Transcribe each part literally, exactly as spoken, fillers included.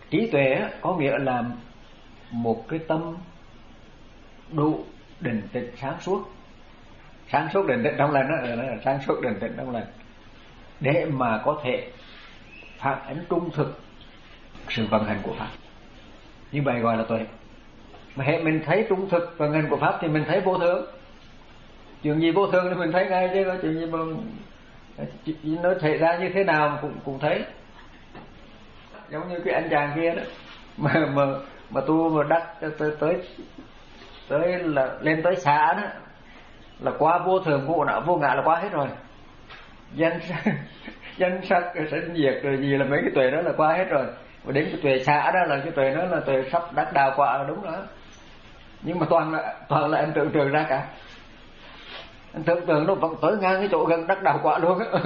Trí tuệ có nghĩa là một cái tâm đủ định tĩnh sáng suốt. Sáng suốt định tĩnh trong lành đó, là sáng suốt định tĩnh trong lành, để mà có thể phản ánh trung thực sự vận hành của pháp. Như vậy gọi là tuệ. Mà hệ mình thấy trung thực vận hành của pháp thì mình thấy vô thường. Chuyện gì vô thường thì mình thấy ngay, chứ có chuyện gì mà nó xảy ra như thế nào cũng cũng thấy. Giống như cái anh chàng kia đó, mà mà mà tu mà đắc tới tới tới là lên tới xã đó, là qua vô thường vô não vô ngã là qua hết rồi. Danh danh sắc sinh diệt rồi gì là mấy cái tuệ đó là qua hết rồi. Và đến cái tuệ xã đó là cái tuệ đó là tuệ sắp đắc đạo quả là đúng đó. Nhưng mà toàn là toàn là anh tưởng tượng ra cả. Anh tưởng tượng nó vẫn tới ngang cái chỗ gần đắc đạo quả luôn á.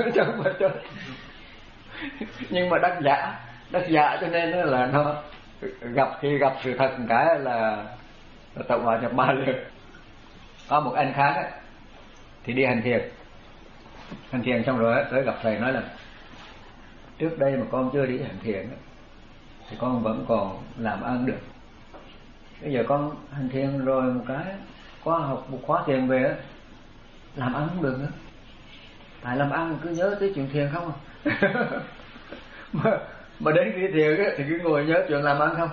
Nhưng mà đắc giả, đắc giả cho nên là nó gặp khi gặp sự thật một cái là, là tổng hòa nhập ma liền. Có một anh khác ấy, thì đi hành thiền, hành thiền xong rồi tới gặp thầy nói là trước đây mà con chưa đi hành thiền ấy, thì con vẫn còn làm ăn được. Bây giờ con hành thiền rồi một cái, có học một khóa thiền về ấy, làm ăn không được nữa. Tại làm ăn cứ nhớ tới chuyện thiền không à. mà, mà đến khi thiền ấy, thì cứ ngồi nhớ chuyện làm ăn không.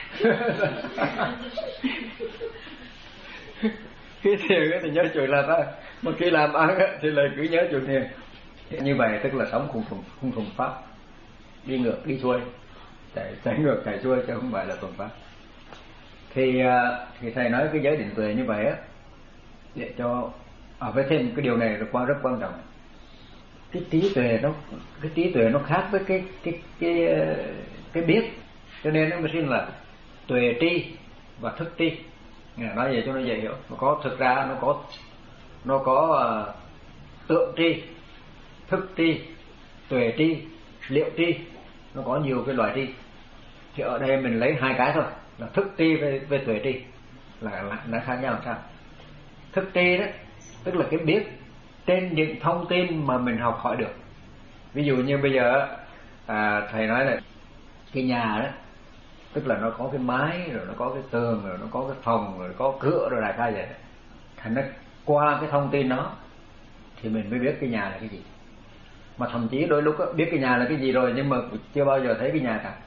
Khi thiền ấy, thì nhớ chuyện làm ăn, mà khi làm ăn ấy, thì lại cứ nhớ chuyện thiền. Như vậy tức là sống không thuần, không thuần pháp, đi ngược đi xuôi, chạy, chạy ngược chạy xuôi chứ không phải là thuần pháp. Thì thì thầy nói cái giới định tuệ như vậy á, để cho ở với thêm cái điều này là quan rất quan trọng. Cái trí tuệ nó cái trí tuệ nó khác với cái cái cái cái biết, cho nên nó mới xin là tuệ tri và thức tri. Nói vậy cho nó dễ hiểu. Nó có thực ra nó có nó có uh, tượng tri, thức tri, tuệ tri, liệu tri, nó có nhiều cái loại tri. Thì ở đây mình lấy hai cái thôi, là thức tri với, với tuệ tri là nó khác nhau làm sao. Thức tri đó tức là cái biết trên những thông tin mà mình học hỏi được. Ví dụ như bây giờ à, thầy nói là cái nhà đó, tức là nó có cái mái, rồi nó có cái tường, rồi nó có cái phòng, rồi có cửa, rồi đại khái vậy. Thành nó qua cái thông tin đó thì mình mới biết cái nhà là cái gì. Mà thậm chí đôi lúc đó, biết cái nhà là cái gì rồi nhưng mà chưa bao giờ thấy cái nhà cả.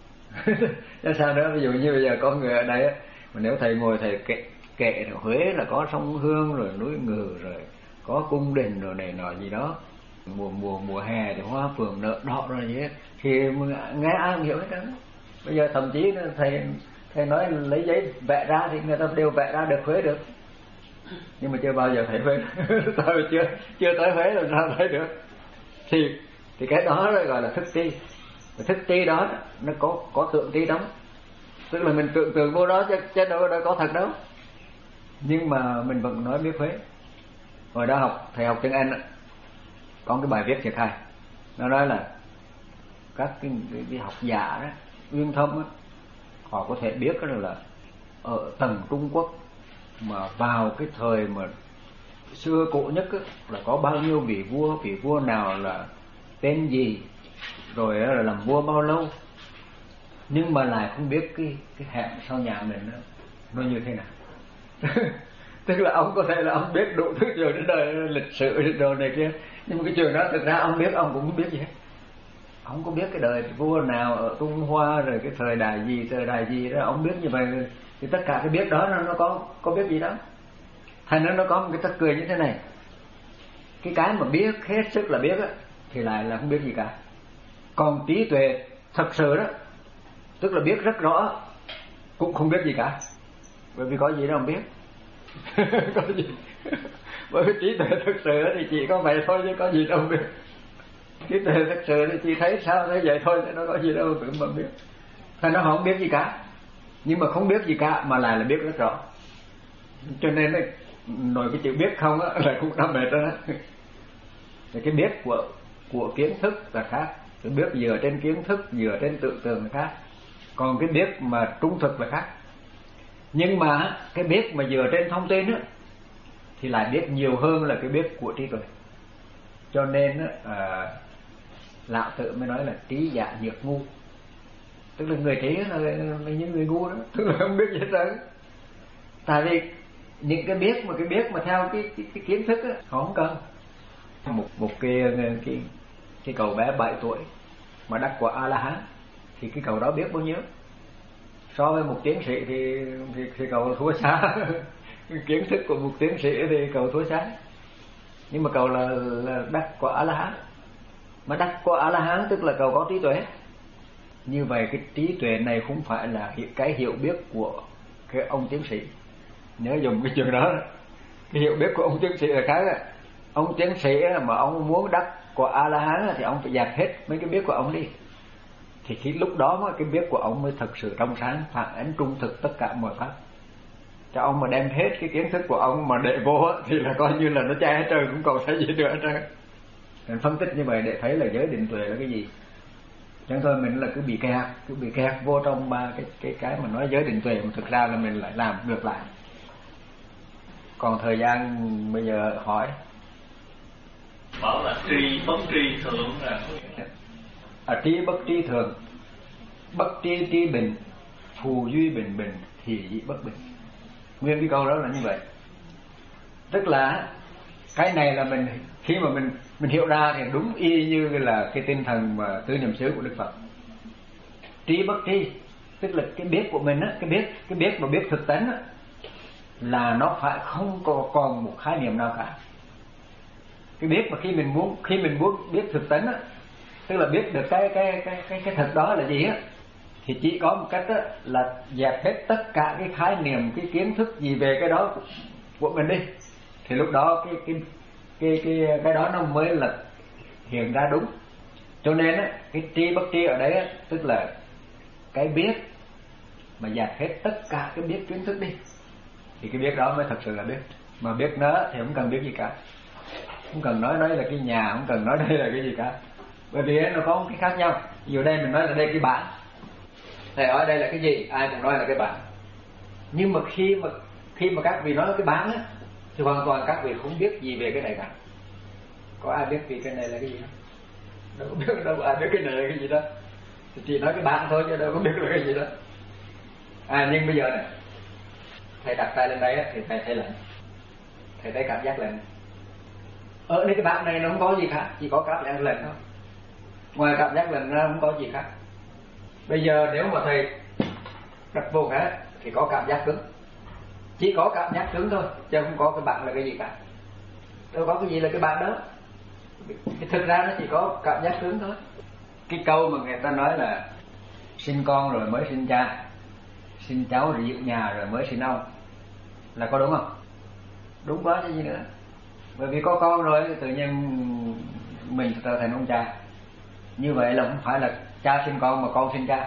Chứ sao nữa? Ví dụ như bây giờ có người ở đây á, mà nếu thầy ngồi thầy kệ kệ ở Huế là có sông Hương, rồi núi Ngừ, rồi có cung đình, rồi này nọ gì đó, mùa mùa mùa hè thì hoa phượng nở đỏ rồi gì hết, thì nghe ai cũng hiểu hết đó. Bây giờ thậm chí thầy thầy nói lấy giấy vẽ ra thì người ta đều vẽ ra được Huế được, nhưng mà chưa bao giờ thấy Huế. Tôi chưa chưa tới Huế làm sao thấy được. Thì thì cái đó gọi là thức tri. Thức tri đó nó có có tượng tri đóng, tức là mình tưởng tượng vô đó chứ, chứ đâu đâu có thật đâu. Nhưng mà mình vẫn nói biết Huế. Hồi đó học thầy học tiếng Anh đó, có cái bài viết thiệt hay. Nó nói là các cái, cái, cái học giả đó, uyên thâm đó, họ có thể biết đó là ở tầng Trung Quốc mà vào cái thời mà xưa cổ nhất đó, là có bao nhiêu vị vua, vị vua nào là tên gì, rồi là làm vua bao lâu, nhưng mà lại không biết cái cái hẹn sau nhà mình đó, nó như thế nào. Tức là ông có thể là ông biết đủ thứ chuyện trên đời, lịch sử đồ này kia, nhưng mà cái chuyện đó thực ra ông biết ông cũng không biết gì hết. Ông có biết cái đời vua nào ở Trung Hoa, rồi cái thời đại gì thời đại gì đó, ông biết như vậy thì tất cả cái biết đó nó, nó có có biết gì đó. Thành ra nó có một cái tức cười như thế này, cái cái mà biết hết sức là biết á, thì lại là không biết gì cả. Còn trí tuệ thật sự đó, tức là biết rất rõ cũng không biết gì cả, bởi vì có gì đâu không biết. Có gì? Bởi vì trí tuệ thực sự thì chỉ có vậy thôi, chứ có gì đâu biết. Trí tuệ thực sự thì chỉ thấy sao thấy vậy thôi, nó có gì đâu tự mà biết. Thành nó không biết gì cả, nhưng mà không biết gì cả mà lại là biết rất rõ. Cho nên là nói cái chữ biết không á là cũng đã mệt rồi đó. Thì cái biết của của kiến thức là khác, cái biết dựa trên kiến thức, dựa trên tưởng tượng là khác. Còn cái biết mà trung thực là khác. Nhưng mà cái biết mà dựa trên thông tin á thì lại biết nhiều hơn là cái biết của trí tuệ. Cho nên á, à, Lão Tử mới nói là trí giả nhược ngu. Tức là người trí là, là, là những người ngu đó, tức là không biết gì hết trơn. Tại vì những cái biết mà cái biết mà theo cái cái, cái kiến thức á, họ không cần. Một một cái cái cái cậu bé bảy tuổi mà đắc quả A La Hán thì cái cậu đó biết bao nhiêu? So với một tiến sĩ thì thì, thì cậu thua xa. Kiến thức của một tiến sĩ thì cậu thua xa. Nhưng mà cậu là, là đắc quả A La Hán. Mà đắc quả A La Hán tức là cậu có trí tuệ. Như vậy cái trí tuệ này không phải là cái hiểu biết của cái ông tiến sĩ. Nhớ dùng cái chuyện đó. Cái hiểu biết của ông tiến sĩ là khác. Ông tiến sĩ mà ông muốn đắc quả A La Hán thì ông phải dẹp hết mấy cái biết của ông đi. Thì khi lúc đó mà cái biết của ông mới thực sự trong sáng, phản ánh trung thực tất cả mọi pháp. Cho ông mà đem hết cái kiến thức của ông mà để vô thì là coi như là nó che hết trơn, cũng còn thấy gì nữa hết trơn. Mình phân tích như vậy để thấy là giới định tuệ là cái gì. Chẳng thôi mình là cứ bị kẹt, cứ bị kẹt vô trong ba cái cái cái mà nói giới định tuệ mà thực ra là mình lại làm ngược lại. Còn thời gian bây giờ hỏi. Bảo là tri bất tri thượng là à, tri bất tri thường, bất tri tri bình, phù duy bình bình thì dị bất bình. Nguyên cái câu đó là như vậy. Tức là cái này là mình khi mà mình mình hiểu ra thì đúng y như là cái tinh thần mà tứ niệm xứ của Đức Phật. Tri bất tri tức là cái biết của mình á, cái biết cái biết mà biết thực tánh á, là nó phải không có còn một khái niệm nào cả. Cái biết mà khi mình muốn khi mình muốn biết thực tánh á, tức là biết được cái cái cái cái cái thực đó là gì á, thì chỉ có một cách á, là dẹp hết tất cả cái khái niệm, cái kiến thức gì về cái đó của mình đi. Thì lúc đó cái cái cái cái cái đó nó mới là hiện ra đúng. Cho nên á, cái tri bất tri ở đấy á, tức là cái biết mà dẹp hết tất cả cái biết kiến thức đi, thì cái biết đó mới thật sự là biết. Mà biết nó thì không cần biết gì cả, không cần nói đây là cái nhà, không cần nói đây là cái gì cả, bởi vì nó có một cái khác nhau. Ví dụ đây mình nói là đây cái bản, thầy nói đây là cái gì, ai cũng nói là cái bản. Nhưng mà khi mà khi mà các vị nói là cái bản á, thì hoàn toàn các vị không biết gì về cái này cả. Có ai biết vì cái này là cái gì không? Đâu có biết, đâu có ai biết cái này là cái gì đó. Thì chỉ nói cái bản thôi chứ đâu có biết là cái gì đó. À nhưng bây giờ này, thầy đặt tay lên đây á, thì thầy thấy lạnh, thầy thấy cảm giác lạnh. Ở đây cái bản này nó không có gì khác, chỉ có cảm giác lạnh thôi. Ngoài cảm giác lạnh ra không có gì khác. Bây giờ nếu mà thầy đặt vô cái thì có cảm giác cứng, chỉ có cảm giác cứng thôi, chứ không có cái bản là cái gì cả. Đâu có cái gì là cái bản đó. Thì thực ra nó chỉ có cảm giác cứng thôi. Cái câu mà người ta nói là sinh con rồi mới sinh cha, sinh cháu rồi dựng nhà rồi mới sinh ông, là có đúng không? Đúng quá chứ gì nữa. Bởi vì có con rồi thì tự nhiên mình trở thành ông cha. Như vậy là không phải là cha sinh con mà con sinh cha.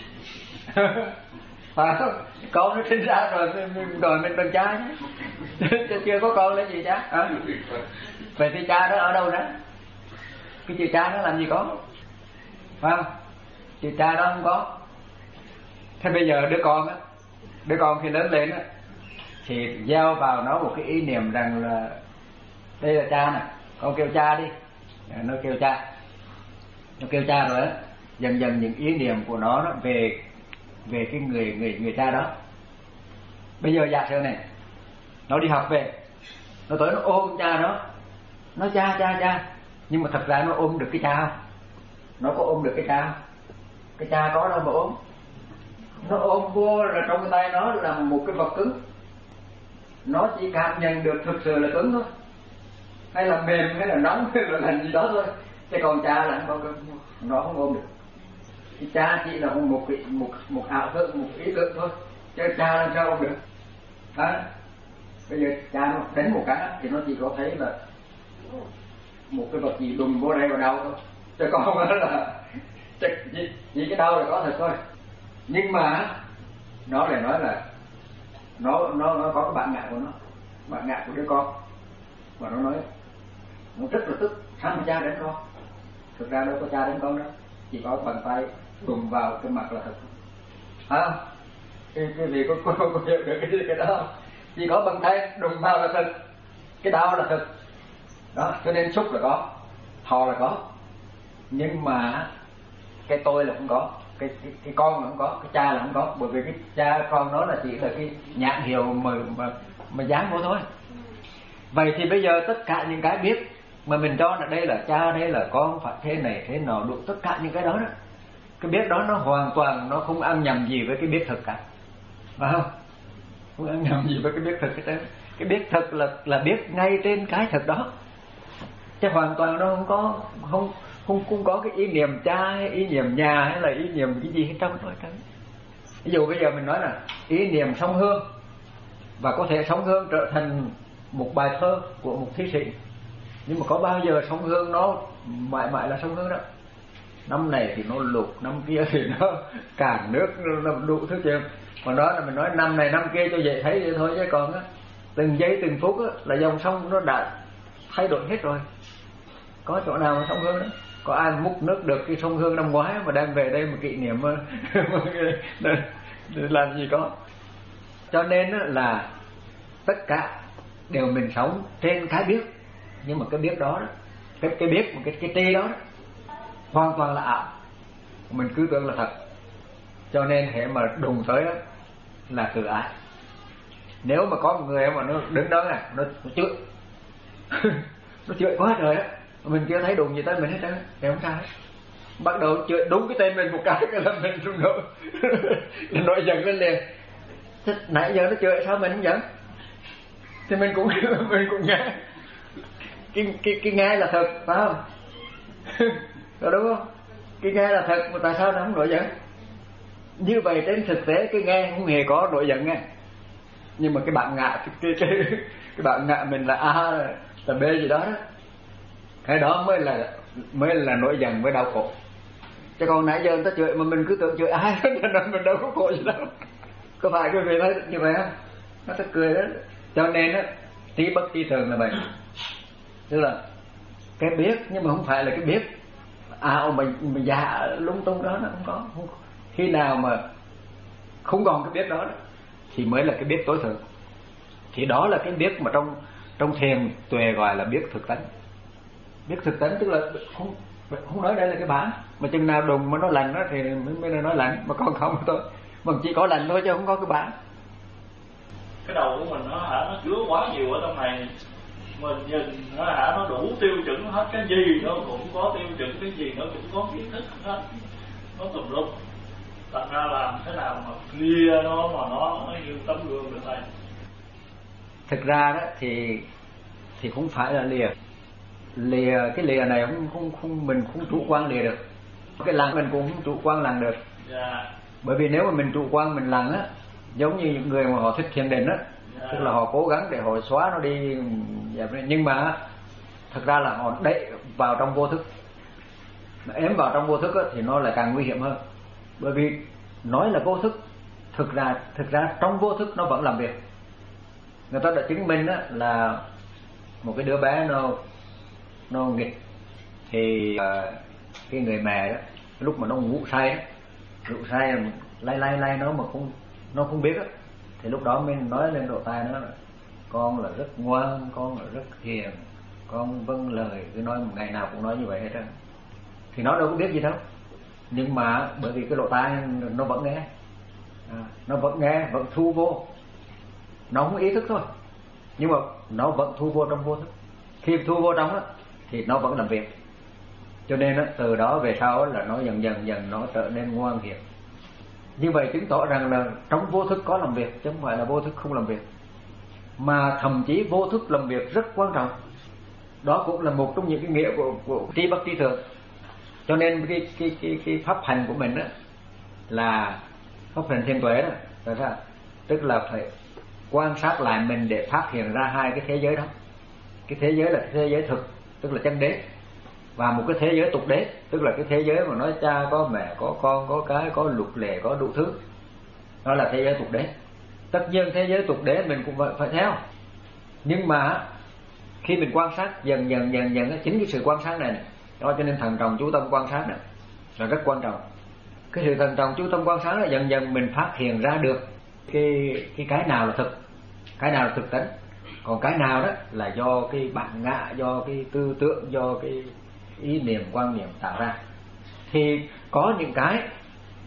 Phải không? Con nó sinh ra rồi rồi mình bằng cha chứ chưa có con là gì cha à? Vậy thì cha đó ở đâu đó? Cái chữ cha nó làm gì có, phải không? Chữ cha đó không có. Thế bây giờ đứa con á, đứa con khi lớn lên á, thì gieo vào nó một cái ý niệm rằng là đây là cha nè, con kêu cha đi, nó kêu cha, nó kêu cha rồi á, dần dần những ý niệm của nó, nó về về cái người người người cha đó. Bây giờ giả sử này, nó đi học về, nó tới nó ôm cha nó, nó cha cha cha, nhưng mà thật ra nó ôm được cái cha không? Nó có ôm được cái cha không? Cái cha có đâu mà ôm. Nó ôm vô là trong cái tay nó là một cái vật cứng, nó chỉ cảm nhận được thực sự là cứng thôi, hay là mềm, hay là nóng, hay là làm gì đó thôi. Chứ còn cha là không có, nó không ôm được. Cái cha chỉ là một cái một một ảo tưởng, một ý tưởng thôi, chứ cha làm sao ôm được. Đó. Bây giờ cha nó đánh một cái thì nó chỉ có thấy là một cái vật gì đùng vô đây vào đau thôi, chứ còn không là chỉ, chỉ, chỉ cái đau là có thật thôi. Nhưng mà nó lại nói là nó nó nó có cái bản ngã của nó, bản ngã của đứa con, và nó nói nó rất là tức, sao mà cha đánh con? Thực ra đâu có cha đánh con đâu, chỉ có bàn tay đụng vào cái mặt là thật. Hả? Cái cái gì có có có hiểu được cái gì cái đó? Chỉ có bàn tay đụng vào là thật, cái đau là thật. Đó, cho nên xúc là có, thọ là có, nhưng mà cái tôi là không có. cái cái, cái con là không có, cái cha là không có, bởi vì cái cha con nó là chỉ là cái nhãn hiệu mà mà mà dán vô thôi. Vậy thì bây giờ tất cả những cái biết mà mình cho là đây là cha, đây là con, phải thế này thế nọ, đủ tất cả những cái đó đó, cái biết đó nó hoàn toàn nó không ăn nhầm gì với cái biết thực cả, phải không? Không ăn nhầm gì với cái biết thực cái đấy. Cái biết thực là là biết ngay trên cái thực đó, chứ hoàn toàn nó không có không không không có cái ý niệm cha hay ý niệm nhà hay là ý niệm cái gì hết trong đó. Ví dụ bây giờ mình nói là ý niệm sông Hương, và có thể sông Hương trở thành một bài thơ của một thi sĩ, nhưng mà có bao giờ sông Hương nó mãi mãi là sông Hương đó? Năm này thì nó lụt, năm kia thì nó cạn nước, nó đủ thứ chuyện. Còn đó là mình nói năm này năm kia cho dễ thấy vậy thôi, chứ còn á, từng giây từng phút á, là dòng sông nó đã thay đổi hết rồi. Có chỗ nào mà sông Hương đó? Có ai múc nước được cái sông Hương năm ngoái mà đem về đây một kỷ niệm để làm gì có. Cho nên là tất cả đều mình sống trên cái biết, nhưng mà cái biết đó, đó cái cái biết một cái cái tri đó, đó hoàn toàn là ảo, mình cứ tưởng là thật. Cho nên hệ mà đùng tới đó là tự ái. Nếu mà có một người mà nó đứng đó này, nó, nó chửi nó chửi quá trời á, mình chưa thấy đụng gì tới mình hết trơn, thì không sao hết. Bắt đầu chửi đúng cái tên mình một cái cái là mình rung nổi nổi giận lên liền. Thế nãy giờ nó chửi sao mình không giận? Thì mình cũng mình cũng nghe cái cái cái nghe là thật, phải không? Rồi đúng không? Cái nghe là thật mà tại sao nó không nổi giận? Như vậy trên thực tế cái nghe không hề có nổi giận nghe. Nhưng mà cái bạn ngạ cái cái cái, cái bạn ngạ mình là A là B gì đó đó, cái đó mới là mới là nổi giận với đau khổ. Chứ còn nãy giờ người ta chửi mà mình cứ tưởng chửi ai hết nên mình đâu có khổ gì đâu. Có phải quý vị thấy như vậy không? Nó ta cười đó. Cho nên á, trí bất tri thường là vậy. Tức là cái biết nhưng mà không phải là cái biết à mình mình dạ lung tung đó, nó không có. Không, khi nào mà không còn cái biết đó, đó thì mới là cái biết tối thượng. Thì đó là cái biết mà trong trong thiền tuệ gọi là biết thực tánh. Biết thực tánh tức là không không nói đây là cái bản, mà chừng nào đùng mà nó lành đó thì mới mới là nói lành, mà còn không thôi, mình chỉ có lành thôi chứ không có cái bản. Cái đầu của mình nó hả, nó chứa quá nhiều ở trong này, mình nhìn nó hả, nó đủ tiêu chuẩn hết, cái gì nó cũng có tiêu chuẩn, cái gì nó cũng có kiến thức hết, nó tùm lum. Thành ra làm thế nào mà clear nó mà nó, nó như tấm gương được đây. Thực ra đó thì thì không phải là lìa lìa cái lìa này không không không mình không chủ quan lìa được, cái lặng mình cũng không chủ quan lặng được. Yeah. Bởi vì nếu mà mình chủ quan mình lặng á, giống như những người mà họ thích thiền định á, yeah. Tức là họ cố gắng để họ xóa nó đi, nhưng mà thực ra là họ đẩy vào trong vô thức, mà ém vào trong vô thức á, thì nó lại càng nguy hiểm hơn. Bởi vì nói là vô thức, thực ra thực ra trong vô thức nó vẫn làm việc. Người ta đã chứng minh á, là một cái đứa bé nó nó nghịch thì uh, cái người mẹ đó lúc mà nó ngủ say đó, ngủ say lay lay lay nó mà không nó không biết á, thì lúc đó mình nói lên độ tai nó là con là rất ngoan, con là rất hiền, con vâng lời, cứ nói một ngày nào cũng nói như vậy hết trơn. Thì nó đâu có biết gì đâu, nhưng mà bởi vì cái lỗ tai nó vẫn nghe, à, nó vẫn nghe, vẫn thu vô, nó không ý thức thôi, nhưng mà nó vẫn thu vô trong vô thức. Khi thu vô trong đó thì nó vẫn làm việc. Cho nên đó, từ đó về sau là nó dần dần dần nó trở nên ngoan hiền. Như vậy chứng tỏ rằng là trong vô thức có làm việc, chứ không phải là vô thức không làm việc, mà thậm chí vô thức làm việc rất quan trọng. Đó cũng là một trong những cái nghĩa của, của tri bất tri thường. Cho nên cái cái cái cái pháp hành của mình đó là pháp hành thiền tuệ đó, là sao? Tức là phải quan sát lại mình để phát hiện ra hai cái thế giới đó. Cái thế giới là cái thế giới thực, tức là chân đế, và một cái thế giới tục đế, tức là cái thế giới mà nói cha có mẹ, có con, có cái, có luật lệ, có đủ thứ. Đó là thế giới tục đế. Tất nhiên thế giới tục đế mình cũng phải theo. Nhưng mà khi mình quan sát dần dần dần dần chính cái sự quan sát này, này đó, cho nên thận trọng chú tâm quan sát này là rất quan trọng. Cái sự thận trọng chú tâm quan sát là dần dần mình phát hiện ra được cái cái cái nào là thực, cái nào là thực tánh, còn cái nào đó là do cái bản ngã, do cái tư tưởng, do cái ý niệm quan niệm tạo ra. Thì có những cái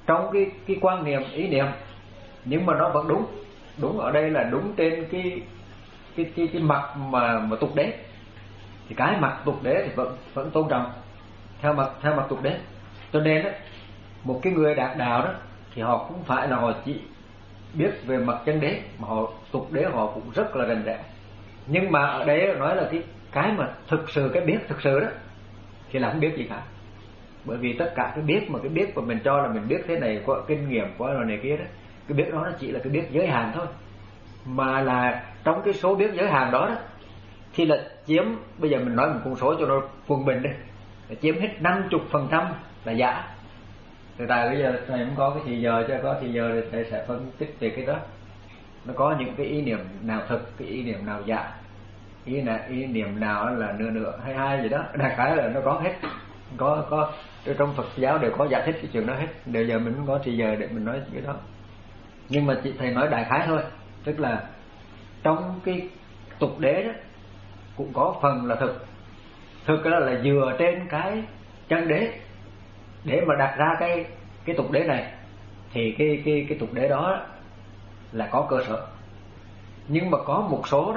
trong cái cái quan niệm ý niệm, nhưng mà nó vẫn đúng. Đúng ở đây là đúng trên cái cái cái cái mặt mà mà tục đế. Thì cái mặt tục đế thì vẫn vẫn tôn trọng theo mặt theo mặt tục đế. Cho nên đó, một cái người đạt đạo đó thì họ cũng phải là họ chỉ biết về mặt chân đế, mà họ tục đế họ cũng rất là rành rẽ. Nhưng mà ở đây nói là cái cái mà thực sự, cái biết thực sự đó thì là không biết gì cả. Bởi vì tất cả cái biết mà cái biết mà mình cho là mình biết thế này qua kinh nghiệm qua rồi này kia đó, cái biết đó nó chỉ là cái biết giới hạn thôi. Mà là trong cái số biết giới hạn đó đó thì là chiếm, bây giờ mình nói một con số cho nó quân bình đi, là chiếm hết năm mươi phần trăm là giả. Từ tại bây giờ thầy không có cái thì giờ cho có thì giờ thì thầy sẽ phân tích về cái đó. Nó có những cái ý niệm nào thực, cái ý niệm nào giả, ý là ý niệm nào là nửa nửa hay hai gì đó, đại khái là nó có hết. Có có trong Phật giáo đều có giải thích cái chuyện đó hết. Bây giờ mình không có thì giờ để mình nói cái đó. Nhưng mà chị thầy nói đại khái thôi, tức là trong cái tục đế đó cũng có phần là thực. Thực đó là dựa trên cái chân đế để mà đặt ra cái cái tục đế này, thì cái cái cái tục đế đó là có cơ sở. Nhưng mà có một số đó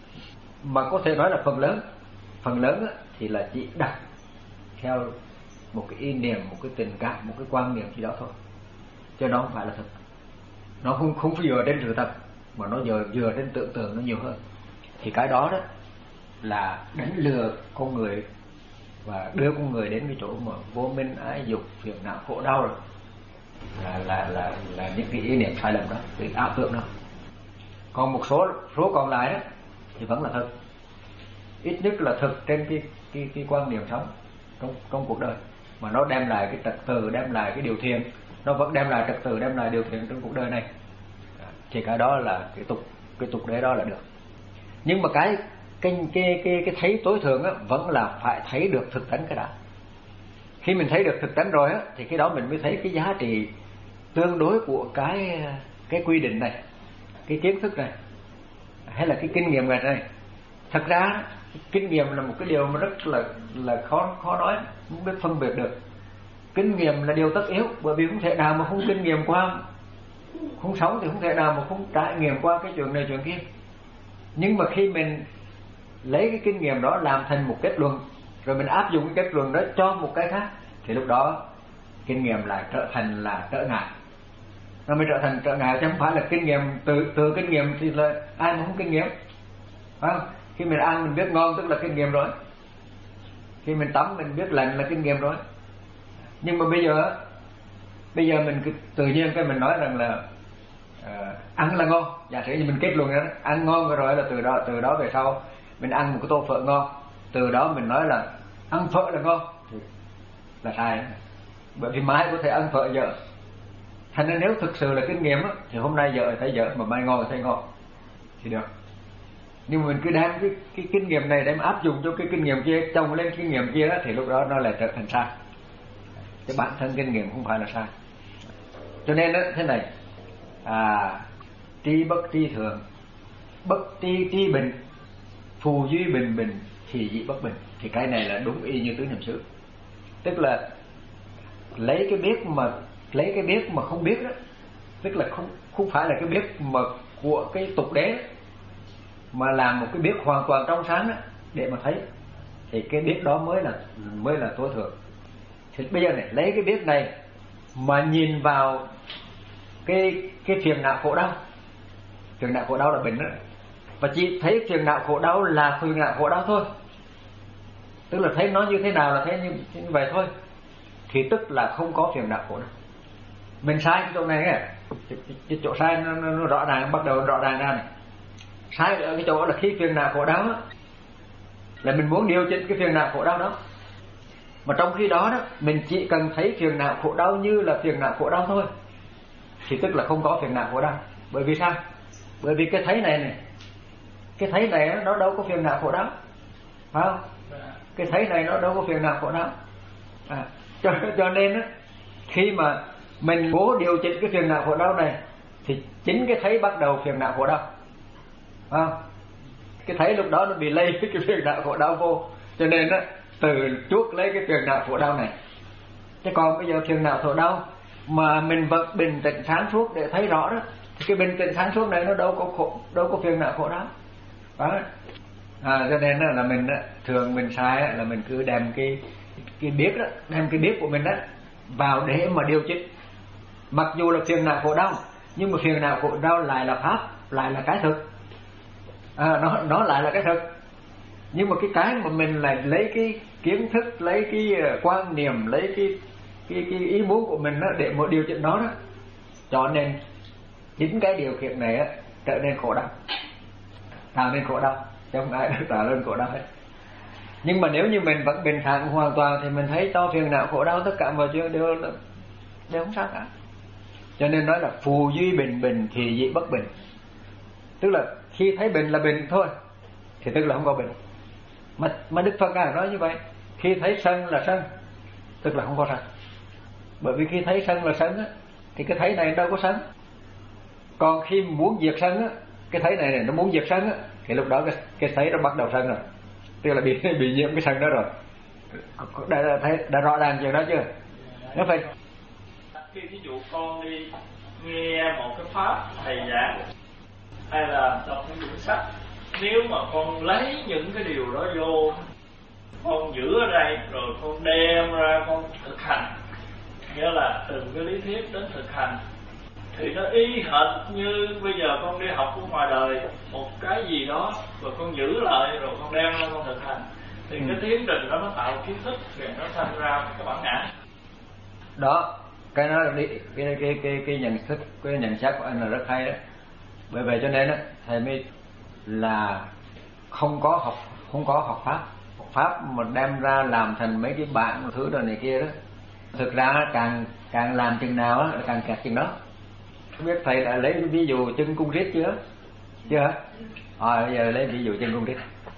mà có thể nói là phần lớn, phần lớn thì là chỉ đặt theo một cái ý niệm, một cái tình cảm, một cái quan niệm gì đó thôi, chứ nó không phải là thực. Nó không không dựa trên sự thật, mà nó dựa dựa trên tưởng tượng nó nhiều hơn. Thì cái đó đó là đánh lừa con người và đưa con người đến cái chỗ mà vô minh, ái dục, phiền não, khổ đau rồi. Là là là là những cái ý niệm sai lầm đó, cái ảo tưởng đó. Còn một số số còn lại đó thì vẫn là thực, ít nhất là thực trên cái cái cái quan niệm sống trong trong cuộc đời, mà nó đem lại cái trật tự, đem lại cái điều thiện, nó vẫn đem lại trật tự, đem lại điều thiện trong cuộc đời này. Thì cái đó là cái tục cái tục đế đó là được. Nhưng mà cái cái cái cái cái thấy tối thượng á vẫn là phải thấy được thực tánh cái đã. Khi mình thấy được thực tánh rồi á thì cái đó mình mới thấy cái giá trị tương đối của cái cái quy định này, cái kiến thức này, hay là cái kinh nghiệm này này. Thật ra kinh nghiệm là một cái điều mà rất là là khó khó nói, không biết phân biệt được. Kinh nghiệm là điều tất yếu, bởi vì không thể nào mà không kinh nghiệm qua, không sống thì không thể nào mà không trải nghiệm qua cái chuyện này chuyện kia. Nhưng mà khi mình lấy cái kinh nghiệm đó làm thành một kết luận, rồi mình áp dụng cái kết luận đó cho một cái khác, thì lúc đó kinh nghiệm lại trở thành là trở ngại. Nó mới trở thành trở ngại, chứ không phải là kinh nghiệm từ từ kinh nghiệm thì là ai mà không kinh nghiệm, phải không? Khi mình ăn mình biết ngon tức là kinh nghiệm rồi, khi mình tắm mình biết lạnh là kinh nghiệm rồi. Nhưng mà bây giờ bây giờ mình cứ tự nhiên cái mình nói rằng là uh, ăn là ngon, giả sử như mình kết luận đó, ăn ngon rồi là từ đó từ đó về sau mình ăn một cái tô phở ngon, từ đó mình nói là ăn phở là ngon, thì là sai đó. Bởi vì mai có thể ăn phở dở. Thành ra nếu thực sự là kinh nghiệm á, thì hôm nay dở thấy dở, mà mai ngon thấy ngon thì được. Nhưng mà mình cứ đem cái, cái kinh nghiệm này đem áp dụng cho cái kinh nghiệm kia, chồng lên kinh nghiệm kia đó, thì lúc đó nó lại trở thành sai. Cái bản thân kinh nghiệm không phải là sai. Cho nên đó thế này, à, tri bất tri thường, bất tri tri bình, phù duy bình bình, thì dị bất bình. Thì cái này là đúng y như tứ niệm xứ. Tức là lấy cái biết mà lấy cái biết mà không biết đó, tức là không không phải là cái biết mà của cái tục đế, mà làm một cái biết hoàn toàn trong sáng đó, để mà thấy, thì cái biết đó mới là mới là tối thượng. Thì bây giờ này lấy cái biết này mà nhìn vào cái cái phiền não khổ đau, phiền não khổ đau là bệnh đó, và chỉ thấy phiền não khổ đau là phiền não khổ đau thôi, tức là thấy nó như thế nào là thấy như, như vậy thôi, thì tức là không có phiền não khổ đau. Mình sai cái chỗ này ấy, cái, cái chỗ sai nó, nó, nó rõ ràng, bắt đầu rõ ràng ra này. Sai ở cái chỗ là khi phiền não khổ đau là mình muốn điều chỉnh cái phiền não khổ đau đó, mà trong khi đó đó mình chỉ cần thấy phiền não khổ đau như là phiền não khổ đau thôi, thì tức là không có phiền não khổ đau. Bởi vì sao? Bởi vì cái thấy này này, cái thấy này nó đâu có phiền não khổ đau, phải không? Cái thấy này nó đâu có phiền não khổ đau. À, cho cho nên á, khi mà mình cố điều chỉnh cái phiền não khổ đau này, thì chính cái thấy bắt đầu phiền não khổ đau, phải không? Cái thấy lúc đó nó bị lây cái phiền não khổ đau vô, cho nên á từ chuốc lấy cái phiền não khổ đau này. Chứ còn bây giờ phiền não khổ đau mà mình vẫn bình tĩnh sáng suốt để thấy rõ đó, thì cái bình tĩnh sáng suốt này nó đâu có khổ, đâu có phiền não khổ đau đó. À, cho nên là mình thường mình sai là mình cứ đem cái cái biết đó, đem cái biết của mình đó vào để mà điều chỉnh. Mặc dù là phiền não khổ đau, nhưng mà phiền não khổ đau lại là pháp, lại là cái thực. À, nó nó lại là cái thực. Nhưng mà cái cái mà mình lại lấy cái kiến thức, lấy cái quan niệm, lấy cái cái cái ý muốn của mình đó để mà điều chỉnh nó đó, cho nên chính cái điều kiện này á trở nên khổ đau, tạo nên khổ đau, chứ không ai tạo nên khổ đau hết. Nhưng mà nếu như mình vẫn bình thản hoàn toàn thì mình thấy cho phiền não khổ đau tất cả mọi chuyện đều đều không sao cả. Cho nên nói là phù duy bình bình thì dị bất bình, tức là khi thấy bình là bình thôi thì tức là không có bình. Mà, mà Đức Phật Ngài nói như vậy, khi thấy sân là sân tức là không có sân. Bởi vì khi thấy sân là sân á, thì cái thấy này đâu có sân. Còn khi muốn diệt sân á, cái thấy này, này nó muốn diệt sân á, thì lúc đó cái, cái thấy nó bắt đầu sân rồi, tức là bị bị nhiễm cái sân đó rồi. Đã, đã, thấy, đã rõ ràng chuyện đó chưa? Nó phải khi ví dụ con đi nghe một cái pháp thầy giảng hay là đọc những quyển sách, nếu mà con lấy những cái điều đó vô, con giữ ở đây rồi con đem ra con thực hành, nghĩa là từ cái lý thuyết đến thực hành, thì nó y hệt như bây giờ con đi học ở ngoài đời một cái gì đó rồi con giữ lại rồi con đem ra con thực hành, thì ừ. cái tiến trình đó nó tạo kiến thức thì nó thành ra cái bản ngã đó. Cái đó cái cái cái cái, cái nhận thức, cái nhận xét của anh là rất hay đó. Bởi vậy cho nên đó, thầy mới là không có học không có học pháp, học pháp mà đem ra làm thành mấy cái bản thứ đồ này kia đó. Thực ra càng càng làm chừng nào á càng kẹt chừng đó. Không biết thầy đã lấy ví dụ chân cung rít chưa? Chưa? À, bây giờ lấy ví dụ chân cung rít.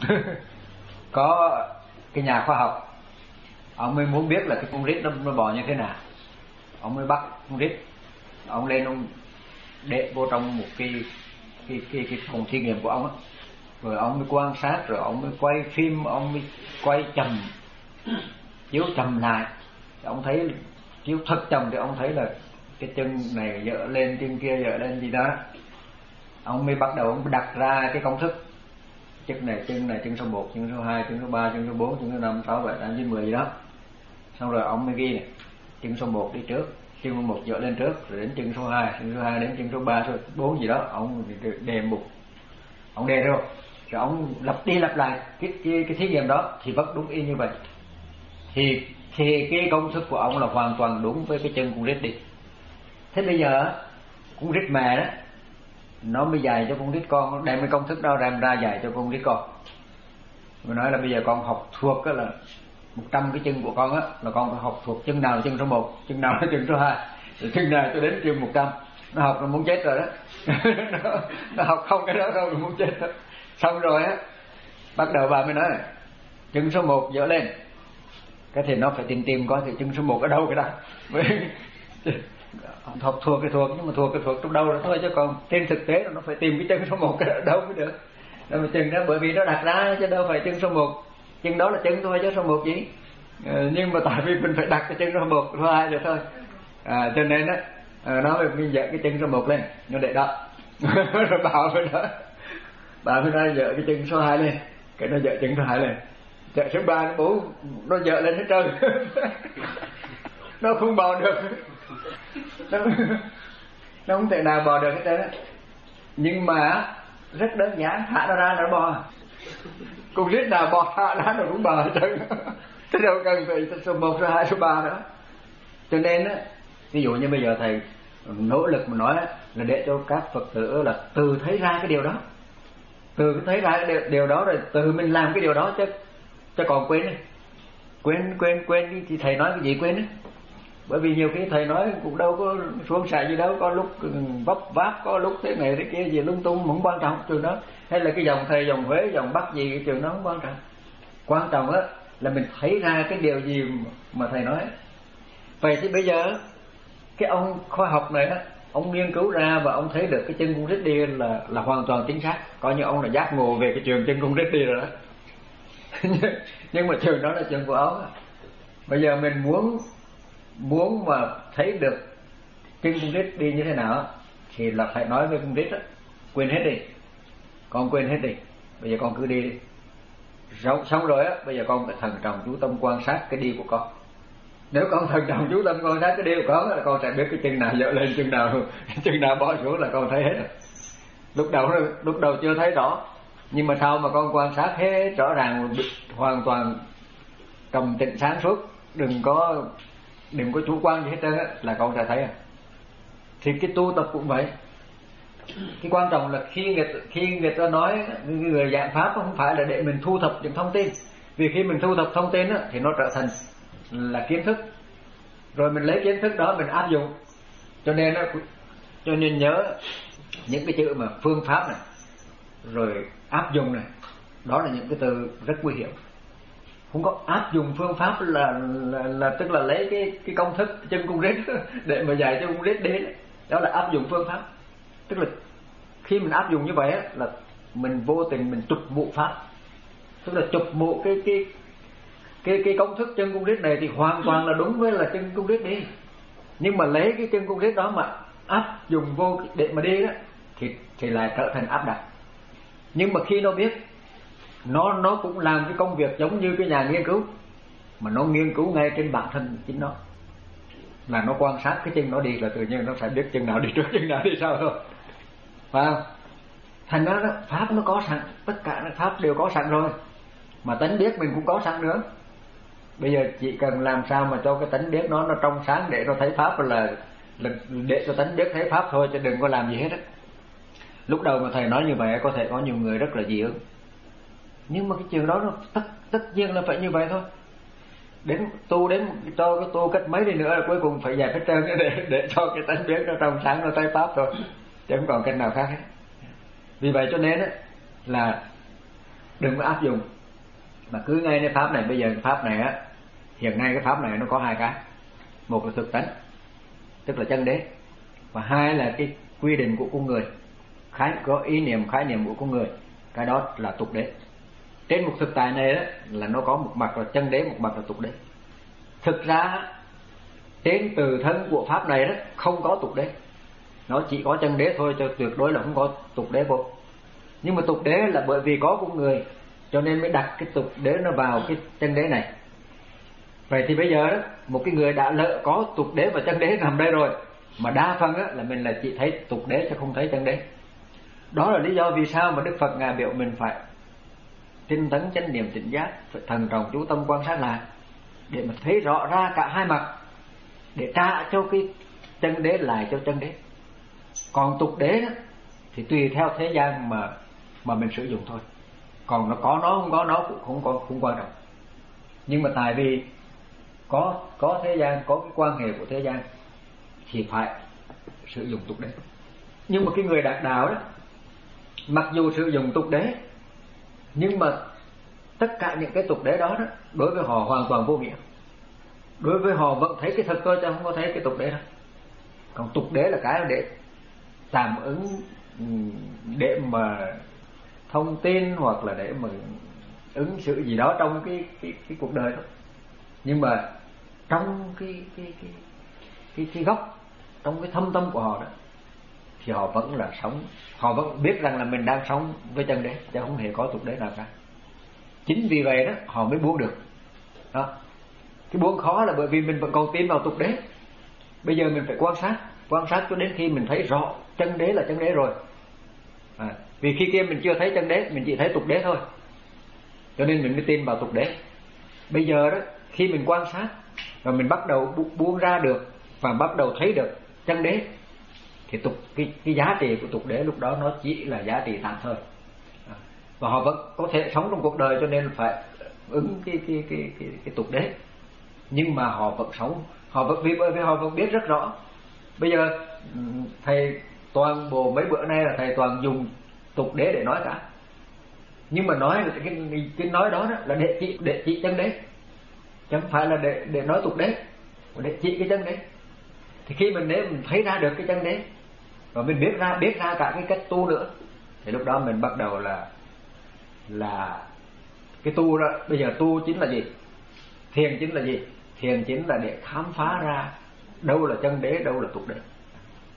Có cái nhà khoa học, ông mới muốn biết là cái cung rít nó, nó bò như thế nào. Ông mới bắt cung rít, ông lên ông để vô trong một cái cái cái cái phòng thí nghiệm của ông á, rồi ông mới quan sát, rồi ông mới quay phim, ông mới quay chậm, chiếu chậm lại. Ông thấy chiếu thật chậm thì ông thấy là cái chân này dở lên, chân kia dở lên gì đó. Ông mới bắt đầu ông mới đặt ra cái công thức, chân này chân này chân số một, chân số hai, chân số ba, chân số bốn, chân số năm, sáu, bảy, tám, chín, mười gì đó. Xong rồi ông mới ghi này, chân số một đi trước, chân số một dở lên trước, rồi đến chân số hai, chân số hai đến chân số ba, số bốn gì đó, ông đề mục, ông đề rồi, rồi ông lặp đi lặp lại cái cái, cái thí nghiệm đó thì vẫn đúng y như vậy. Thì thì cái công thức của ông là hoàn toàn đúng với cái chân con rít đi. Thế bây giờ con rít mẹ đó nó mới dạy cho con rít con, nó đem cái công thức đó đem ra dạy cho con rít con. Mình nói là bây giờ con học thuộc là một trăm cái chân của con á, là con phải học thuộc chân nào là chân số một, chân nào là chân số hai, rồi chân nào cho đến chân một trăm. Nó học nó muốn chết rồi đó. nó, nó học không cái đó đâu, nó muốn chết đó. Xong rồi á, bắt đầu bà mới nói chân số một dở lên, cái thì nó phải tìm tìm coi thì chân số một ở đâu cái đó. Học thuộc cái thuộc, nhưng mà thuộc cái thuộc trong đâu đó thôi, chứ còn trên thực tế nó phải tìm cái chân số một ở đâu mới được. Đó mà chân đó bởi vì nó đặt ra chứ đâu phải chân số một, chân đó là chân thôi chứ số một gì. Ờ, nhưng mà tại vì mình phải đặt cái chân số một, số hai rồi thôi. À, cho nên á nó mình dỡ cái chân số một lên, nó để đó. Rồi bảo với nó, bà mới nói dỡ cái chân số hai lên, cái nó dỡ chân số hai lên, dỡ số ba, nó bố nó dỡ lên hết trơn. Nó không bò được, nó, nó không thể nào bò được hết trơn á. Nhưng mà rất đơn giản, thả nó ra nó bò. Cùng rít nào bò thả ra nó cũng bò hết trơn. Thế đâu cần phải số một, số hai, số ba nữa. Cho nên á, ví dụ như bây giờ thầy nỗ lực mà nói là để cho các Phật tử là từ thấy ra cái điều đó, từ thấy ra cái điều, điều đó rồi từ mình làm cái điều đó, chứ chứ còn quên đi, quên quên quên thì thầy nói cái gì quên á. Bởi vì nhiều khi thầy nói cũng đâu có suôn sẻ gì đâu, có lúc vấp váp, có lúc thế này thế kia gì lung tung, không quan trọng trường đó. Hay là cái dòng thầy, dòng Huế, dòng Bắc gì cái trường đó không quan trọng. Quan trọng á là mình thấy ra cái điều gì mà thầy nói. Vậy thì bây giờ cái ông khoa học này á, ông nghiên cứu ra và ông thấy được cái chân con rít đi là là hoàn toàn chính xác, coi như ông là giác ngộ về cái trường chân con rít đi rồi đó. Nhưng mà trường đó là trường của ông. Bây giờ mình muốn muốn mà thấy được chân con nít đi như thế nào thì là phải nói với con nít đó, quên hết đi, con quên hết đi, bây giờ con cứ đi đi. Xong, xong rồi á, bây giờ con phải thần trọng chú tâm quan sát cái đi của con. Nếu con thần trọng chú tâm quan sát cái đi của con là con sẽ biết cái chân nào dở lên, chân nào chân nào bỏ xuống là con thấy hết rồi. Lúc đầu lúc đầu chưa thấy rõ, nhưng mà sau mà con quan sát hết rõ ràng, hoàn toàn trầm tĩnh sáng suốt, đừng có đừng có chủ quan gì hết trơn á, là con sẽ thấy à. Thì cái tu tập cũng vậy. Cái quan trọng là khi người khi người ta nói người giảng pháp không phải là để mình thu thập những thông tin, vì khi mình thu thập thông tin á, thì nó trở thành là kiến thức, rồi mình lấy kiến thức đó mình áp dụng. Cho nên á, cho nên nhớ những cái chữ mà phương pháp này, rồi áp dụng này, đó là những cái từ rất nguy hiểm. Không có áp dụng phương pháp là là, là tức là lấy cái cái công thức chân cung rết để mà dạy cho cung rết đến, đó là áp dụng phương pháp. Tức là khi mình áp dụng như vậy á, là mình vô tình mình chụp mụ pháp, tức là chụp mụ cái cái cái cái công thức chân cung rết này thì hoàn toàn là đúng với là chân cung rết đi, nhưng mà lấy cái chân cung rết đó mà áp dụng vô để mà đi đó thì thì lại trở thành áp đặt. Nhưng mà khi nó biết, nó nó cũng làm cái công việc giống như cái nhà nghiên cứu, mà nó nghiên cứu ngay trên bản thân chính nó, là nó quan sát cái chân nó đi là tự nhiên nó phải biết chân nào đi trước chân nào đi sau thôi, phải không? Thành ra đó, pháp nó có sẵn, tất cả các pháp đều có sẵn rồi, mà tánh biết mình cũng có sẵn nữa. Bây giờ chỉ cần làm sao mà cho cái tánh biết nó nó trong sáng để nó thấy pháp là, là để cho tánh biết thấy pháp thôi, chứ đừng có làm gì hết á. Lúc đầu mà thầy nói như vậy có thể có nhiều người rất là dị ứng, nhưng mà cái chuyện đó nó tất tất nhiên là phải như vậy thôi. Đến tu đến cho cái tu cách mấy đi nữa là cuối cùng phải dẹp hết trơn để để cho cái tánh biết nó trong sáng nó thấy pháp thôi, chứ không còn cách nào khác hết. Vì vậy cho nên á là đừng có áp dụng, mà cứ ngay cái pháp này. Bây giờ cái pháp này á, hiện nay cái pháp này nó có hai cái, một là thực tánh tức là chân đế, và hai là cái quy định của con người, khái có ý niệm khái niệm của con người, cái đó là tục đế. Trên một thực tại này đó là nó có một mặt là chân đế, một mặt là tục đế. Thực ra trên từ thân của pháp này đó không có tục đế, nó chỉ có chân đế thôi, cho tuyệt đối là không có tục đế vô. Nhưng mà tục đế là bởi vì có con người cho nên mới đặt cái tục đế nó vào cái chân đế này. Vậy thì bây giờ đó, một cái người đã lỡ có tục đế và chân đế nằm đây rồi, mà đa phần á là mình là chỉ thấy tục đế chứ không thấy chân đế. Đó là lý do vì sao mà Đức Phật ngài biểu mình phải tinh tấn chánh niệm tỉnh giác, phải thần trọng chú tâm quan sát lại để mà thấy rõ ra cả hai mặt, để trả cho cái chân đế lại cho chân đế. Còn tục đế đó thì tùy theo thế gian mà mà mình sử dụng thôi, còn nó có nó không có nó cũng không có không quan trọng. Nhưng mà tại vì có có thế gian, có cái quan hệ của thế gian thì phải sử dụng tục đế. Nhưng mà cái người đạt đạo đó, mặc dù sử dụng tục đế, nhưng mà tất cả những cái tục đế đó, đó đối với họ hoàn toàn vô nghĩa. Đối với họ vẫn thấy cái thực thôi chứ không có thấy cái tục đế đâu. Còn tục đế là cái để tạm ứng, để mà thông tin hoặc là để mà ứng xử gì đó trong cái cái cái cuộc đời đó. Nhưng mà trong cái cái cái cái cái gốc, trong cái thâm tâm của họ đó thì họ vẫn là sống, họ vẫn biết rằng là mình đang sống với chân đế chứ không hề có tục đế nào cả. Chính vì vậy đó họ mới buông được đó. Cái buông khó là bởi vì mình vẫn còn tin vào tục đế. Bây giờ mình phải quan sát, quan sát cho đến khi mình thấy rõ chân đế là chân đế rồi. À, vì khi kia mình chưa thấy chân đế, mình chỉ thấy tục đế thôi, cho nên mình mới tin vào tục đế. Bây giờ đó khi mình quan sát và mình bắt đầu bu- buông ra được và bắt đầu thấy được chân đế thì tục cái cái giá trị của tục đế lúc đó nó chỉ là giá trị tạm thời. À, và họ vẫn có thể sống trong cuộc đời cho nên phải ứng cái cái cái cái, cái tục đế. Nhưng mà họ vẫn sống, họ vẫn vì bởi vì họ vẫn biết rất rõ. Bây giờ thầy toàn bộ mấy bữa nay là thầy toàn dùng tục đế để nói cả, nhưng mà nói là cái, cái nói đó, đó là để chỉ để chỉ chân đế, chứ không phải là để để nói tục đế, để chỉ cái chân đế. Thì khi mình nếu mình thấy ra được cái chân đế và mình biết ra biết ra cả cái cách tu nữa thì lúc đó mình bắt đầu là là cái tu đó. Bây giờ tu chính là gì? Thiền chính là gì? Thiền chính là để khám phá ra đâu là chân đế, đâu là tục đế.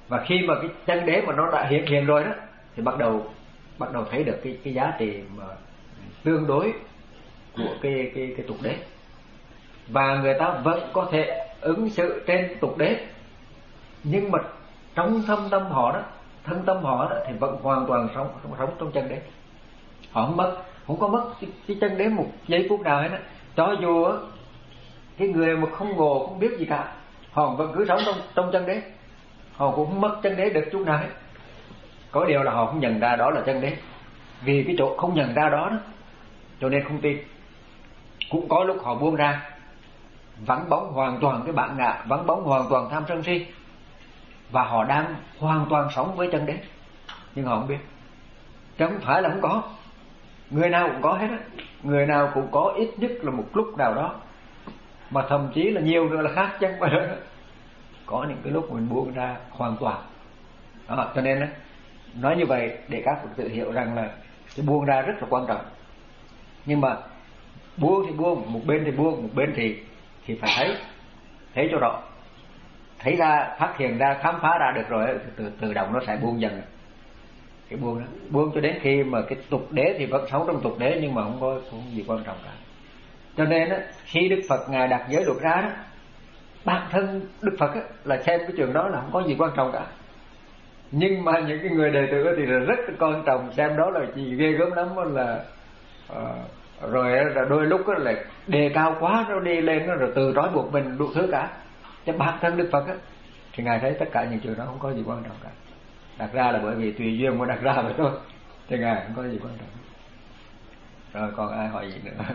Và khi mà cái chân đế mà nó đã hiện hiện rồi đó thì bắt đầu bắt đầu thấy được cái cái giá trị mà tương đối của cái cái cái tục đế, và người ta vẫn có thể ứng xử trên tục đế, nhưng mà trong thâm tâm họ đó, thân tâm họ đó thì vẫn hoàn toàn sống sống, sống trong chân đế. Họ không mất, không có mất cái, cái chân đế một giây phút nào hết đó. Cho dù á, cái người mà không ngộ không biết gì cả, họ vẫn cứ sống trong trong chân đế, họ cũng không mất chân đế được chút nào hết. Có điều là họ không nhận ra đó là chân đế, vì cái chỗ không nhận ra đó đó cho nên không tin. Cũng có lúc họ buông ra, vắng bóng hoàn toàn cái bản ngã, vắng bóng hoàn toàn tham sân si, và họ đang hoàn toàn sống với chân đế, nhưng họ không biết. Chứ không phải là không có, người nào cũng có hết á, người nào cũng có ít nhất là một lúc nào đó, mà thậm chí là nhiều nữa là khác chân mà có những cái lúc mình buông ra hoàn toàn đó. Cho nên á, nói như vậy để các Phật tử hiểu rằng là cái buông ra rất là quan trọng. Nhưng mà buông thì buông, một bên thì buông, một bên thì thì phải thấy, thấy cho rõ, thấy ra, phát hiện ra, khám phá ra được rồi từ tự động nó sẽ buông dần. Cái buông đó, buông cho đến khi mà cái tục đế thì vẫn sống trong tục đế, nhưng mà không có không gì quan trọng cả. Cho nên á, khi Đức Phật ngài đặt giới luật ra đó, bản thân Đức Phật á, là xem cái chuyện đó là không có gì quan trọng cả. Nhưng mà những cái người đệ tử thì là rất quan trọng, xem đó là gì ghê gớm lắm, là uh, rồi là đôi lúc đó là đề cao quá, nó đi lên nó rồi từ trói buộc mình đủ thứ cả. Chứ bản thân Đức Phật á, thì ngài thấy tất cả những chuyện đó không có gì quan trọng cả. Đặt ra là bởi vì tùy duyên mà đặt ra vậy thôi, thì ngài không có gì quan trọng. Rồi còn ai hỏi gì nữa?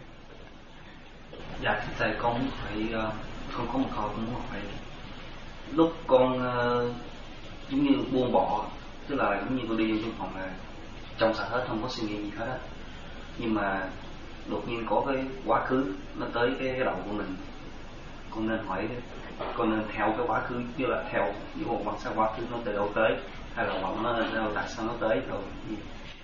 Dạ thầy, con phải con có một câu cũng hỏi. Lúc con uh, giống như buông bỏ, tức là giống như con đi vô trong phòng là trong sạch hết, không có suy nghĩ gì hết á, nhưng mà đột nhiên có cái quá khứ nó tới cái, cái đầu của mình, con nên hỏi, con nên theo cái quá khứ, như là theo những một quan sát quá khứ nó từ đâu tới, hay là vọng nó đâu, tại sao nó tới rồi gì?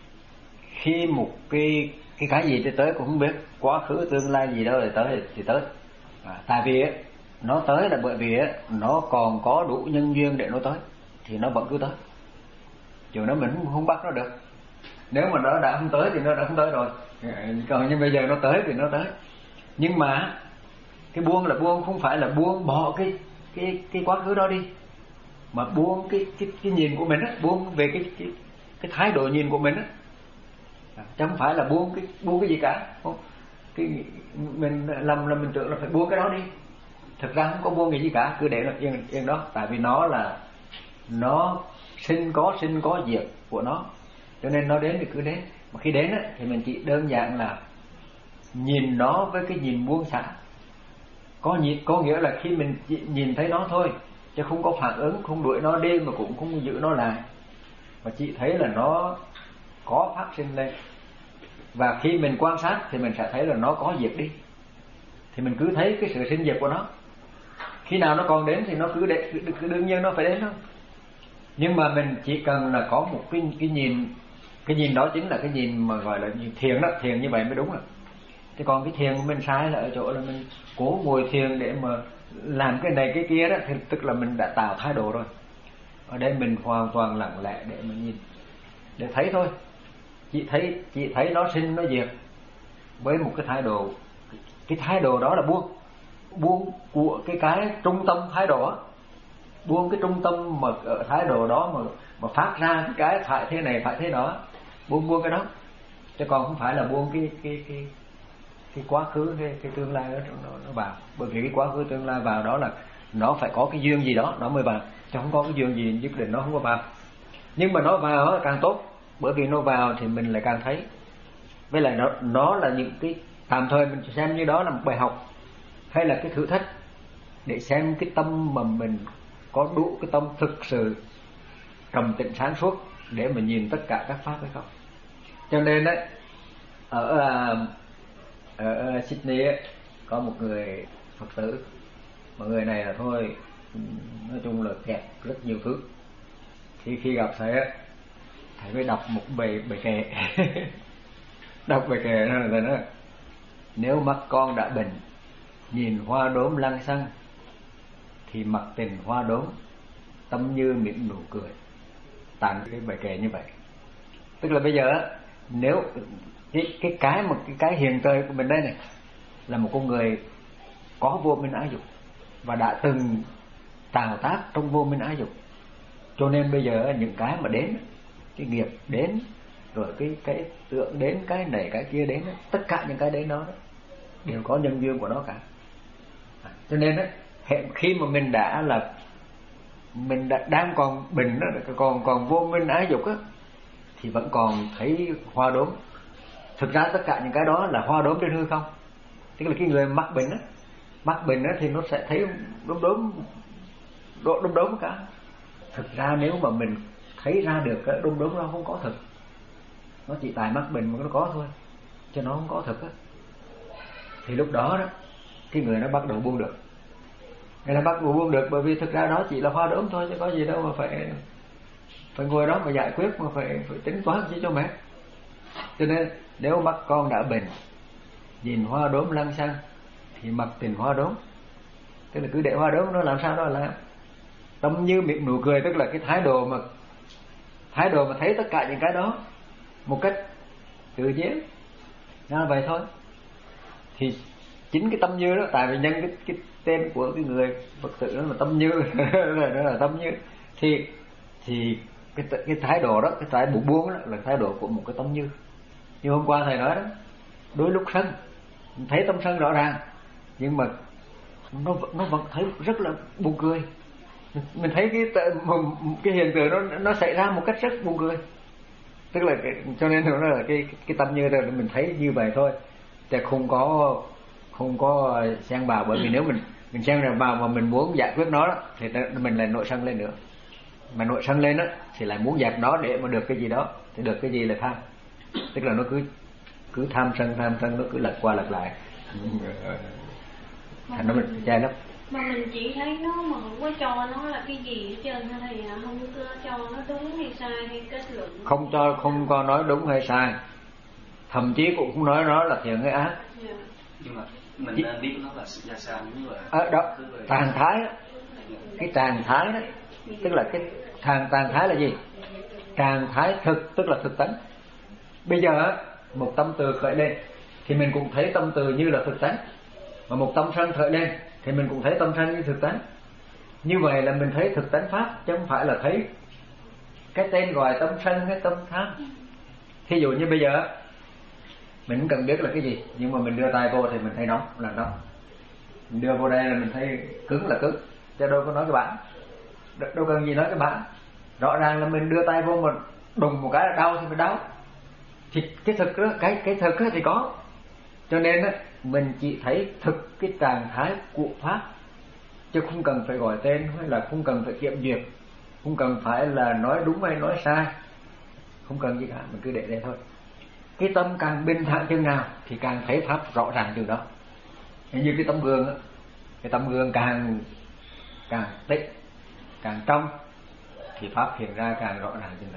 Khi một cái cái cái gì tới cũng không biết, quá khứ tương lai gì đâu rồi tới thì tới. À, tại vì ấy, nó tới là bởi vì ấy, nó còn có đủ nhân duyên để nó tới, thì nó vẫn cứ tới. Chứ nó mình không, không bắt nó được. Nếu mà nó đã không tới thì nó đã không tới rồi. Còn như bây giờ nó tới thì nó tới. Nhưng mà cái buông là buông không phải là buông bỏ cái cái cái quá khứ đó đi, mà buông cái cái cái nhìn của mình á, buông về cái cái cái thái độ nhìn của mình á. À, chứ không phải là buông cái buông cái gì cả. Không, cái mình lầm là mình tưởng là phải buông cái đó đi. Thực ra không có buông cái gì cả, cứ để nó yên yên đó, tại vì nó là nó sinh có sinh có diệt của nó, cho nên nó đến thì cứ đến. Mà khi đến á, thì mình chỉ đơn giản là nhìn nó với cái nhìn buông xả. Có nhìn, có nghĩa là khi mình chỉ nhìn thấy nó thôi, chứ không có phản ứng, không đuổi nó đi mà cũng không giữ nó lại, mà chỉ thấy là nó có phát sinh lên. Và khi mình quan sát thì mình sẽ thấy là nó có diệt đi, thì mình cứ thấy cái sự sinh diệt của nó. Khi nào nó còn đến thì nó cứ để, cứ đương nhiên nó phải đến thôi. Nhưng mà mình chỉ cần là có một cái cái nhìn, cái nhìn đó chính là cái nhìn mà gọi là thiền đó, thiền như vậy mới đúng rồi. Thì còn cái thiền của mình sai là ở chỗ là mình cố ngồi thiền để mà làm cái này cái kia đó, thì tức là mình đã tạo thái độ rồi. Ở đây mình hoàn toàn lặng lẽ để mà nhìn, để thấy thôi. Chỉ thấy chỉ thấy nó sinh nó diệt với một cái thái độ, cái thái độ đó là buông, buông của cái cái trung tâm thái độ đó. Buông cái trung tâm mà ở thái độ đó mà mà phát ra cái cái phải thế này phải thế đó, buông buông cái đó, chứ còn không phải là buông cái cái cái cái quá khứ, cái cái tương lai đó nó, nó vào. Bởi vì cái quá khứ tương lai vào đó là nó phải có cái duyên gì đó nó mới vào, chứ không có cái duyên gì nhất định nó không có vào. Nhưng mà nó vào đó càng tốt, bởi vì nó vào thì mình lại càng thấy. Với lại nó nó là những cái tạm thời mình xem như đó là một bài học, hay là cái thử thách để xem cái tâm mà mình có đủ cái tâm thực sự trầm tĩnh sáng suốt để mà nhìn tất cả các pháp hay không. Cho nên đấy, ở ở Sydney ấy, có một người Phật tử, mà người này là thôi nói chung là kẹt rất nhiều thứ. Thì khi gặp thầy á, thầy mới đọc một bài bài kệ đọc bài kệ đó là thầy nói: nếu mắt con đã bệnh, nhìn hoa đốm lăng xăng, thì mặc tình hoa đốm tâm như mỉm nụ cười. Tặng cái bài kệ như vậy. Tức là bây giờ nếu cái cái cái một cái cái hiện trời của mình đây này là một con người có vô minh ái dục và đã từng tạo tác trong vô minh ái dục, cho nên bây giờ những cái mà đến, cái nghiệp đến, rồi cái cái tượng đến, cái này cái kia đến, tất cả những cái đến đó, đó đều có nhân duyên của nó cả. Cho nên đó, khi mà mình đã là mình đã, đang còn bình đó, còn còn vô minh ái dục á, thì vẫn còn thấy hoa đốm. Thực ra tất cả những cái đó là hoa đốm trên hư không. Tức là cái người mắc bệnh á, mắc bệnh á thì nó sẽ thấy đốm đốm đốm đốm cả. Thực ra nếu mà mình thấy ra được cái đốm đốm nó không có thực, nó chỉ tại mắc bệnh mà nó có thôi, chứ nó không có thực á. Thì lúc đó đó cái người nó bắt đầu buông được. Người nó bắt đầu buông được, bởi vì thực ra đó chỉ là hoa đốm thôi, chứ có gì đâu mà phải phải ngồi đó mà giải quyết, mà phải phải tính toán gì cho mẹ. Cho nên nếu mắt con đã bệnh, nhìn hoa đốm lăng xăng thì mặc tình hoa đốm, tức là cứ để hoa đốm nó làm sao đó là tâm như mỉm nụ cười. Tức là cái thái độ mà thái độ mà thấy tất cả những cái đó một cách tự nhiên là vậy thôi. Thì chính cái tâm như đó, tại vì nhân cái, cái tên của cái người Phật tử đó là tâm như đó là tâm như, thì thì cái cái thái độ đó, cái thái độ buông đó là thái độ của một cái tâm như. Như hôm qua thầy nói đó, đôi lúc sân thấy tâm sân rõ ràng, nhưng mà nó nó vẫn thấy rất là buồn cười. Mình thấy cái cái hiện tượng nó nó xảy ra một cách rất buồn cười. Tức là cái, cho nên nó là cái cái tâm như là mình thấy như vậy thôi, chứ không có không có xen vào. Bởi vì nếu mình mình xen vào mà mình muốn giải quyết nó đó, thì mình lại nổi sân lên nữa. Mà nổi sân lên đó thì lại muốn dẹp nó để mà được cái gì đó, thì được cái gì là tham. Tức là nó cứ cứ tham sân tham sân, nó cứ lật qua lật lại, thành nó mình chai lắm. Mà mình chỉ thấy nó mà không có cho nó là cái gì hết trơn ha thầy ạ, không có cho nó đúng hay sai hay kết luận. Không cho, không có nói đúng hay sai, thậm chí cũng không nói nó là thiện hay ác. Yeah. Nhưng mà mình nên biết nó là ra sao, như là ở đó trạng thái đó, cái trạng thái đó, tức là cái trạng trạng thái là gì? Trạng thái thực, tức là thực tánh. Bây giờ một tâm từ khởi lên thì mình cũng thấy tâm từ như là thực tánh, và một tâm sân khởi lên thì mình cũng thấy tâm sân như thực tánh. Như vậy là mình thấy thực tánh pháp, chứ không phải là thấy cái tên gọi tâm sân hay tâm tham. Thí dụ như bây giờ mình không cần biết là cái gì, nhưng mà mình đưa tay vô thì mình thấy nóng là nóng, mình đưa vô đây là mình thấy cứng là cứng, chứ đâu có nói cái bản, đâu cần gì nói cái bản. Rõ ràng là mình đưa tay vô mà đùng một cái là đau thì mình đau. Thì cái thực đó, cái cái thực đó thì có. Cho nên đó, mình chỉ thấy thực cái trạng thái của pháp, chứ không cần phải gọi tên, hay là không cần phải kiểm duyệt, không cần phải là nói đúng hay nói sai, không cần gì cả, mình cứ để đây thôi. Cái tâm càng bình thản chừng nào thì càng thấy pháp rõ ràng chừng đó. Như cái tấm gương đó, cái tấm gương càng càng tĩnh, càng trong thì pháp hiện ra càng rõ ràng chừng đó.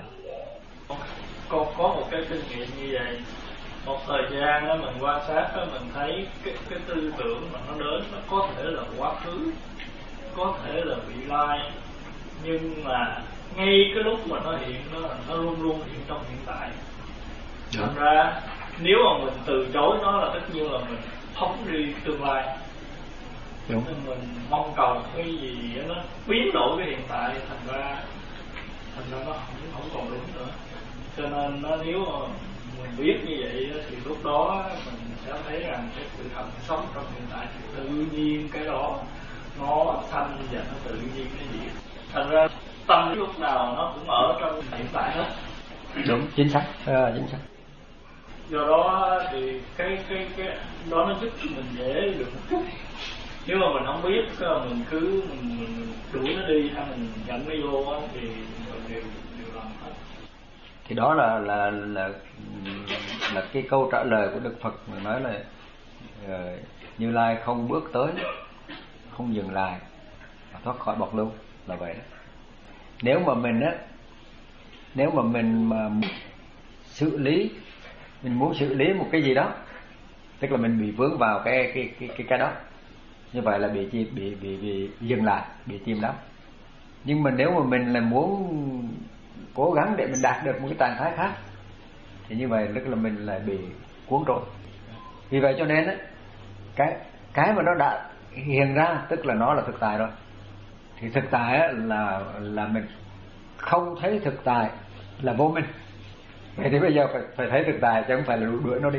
Con có một cái kinh nghiệm như vậy. Một thời gian đó mình quan sát đó, mình thấy cái, cái tư tưởng mà nó đến, nó có thể là quá khứ, có thể là vị lai, nhưng mà ngay cái lúc mà nó hiện nó nó luôn luôn hiện trong hiện tại. Thành ra nếu mà mình từ chối nó là tất nhiên là mình phóng đi tương lai. Đúng. Nên mình mong cầu cái gì nó biến đổi cái hiện tại, thành ra thành ra nó không không còn đúng nữa. Cho nên nó nếu mà mình biết như vậy thì lúc đó mình sẽ thấy rằng cái sự thật sống trong hiện tại thì tự nhiên cái đó nó sanh và nó tự nhiên cái gì. Thành ra tâm lúc nào nó cũng ở trong hiện tại hết. Đúng, chính xác, à, chính xác. Do đó thì cái cái cái đó nó giúp cho mình dễ được một chút. Nếu mà mình không biết, mình cứ mình, mình đuổi nó đi hay mình dẫn nó vô thì mình đều đều làm hết. Thì đó là là là là cái câu trả lời của Đức Phật mà nói là uh, Như Lai không bước tới, không dừng lại, mà thoát khỏi bọc lưu, là vậy đó. Nếu mà mình á, nếu mà mình mà xử lý, mình muốn xử lý một cái gì đó, tức là mình bị vướng vào cái cái cái cái cái đó, như vậy là bị bị bị bị, bị dừng lại, bị chìm đắm. Nhưng mà nếu mà mình là muốn cố gắng để mình đạt được một cái trạng thái khác thì như vậy tức là mình lại bị cuốn trôi. Vì vậy cho nên á, cái cái mà nó đã hiện ra tức là nó là thực tại rồi. Thì thực tại á, là là mình không thấy thực tại là vô minh. Vậy thì bây giờ phải, phải thấy thực tại chứ không phải là đuổi nó đi.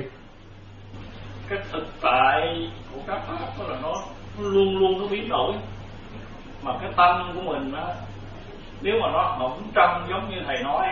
Cái thực tại của các pháp đó là nó, nó luôn luôn nó biến đổi. Mà cái tâm của mình á, nếu mà nó hổng trong giống như thầy nói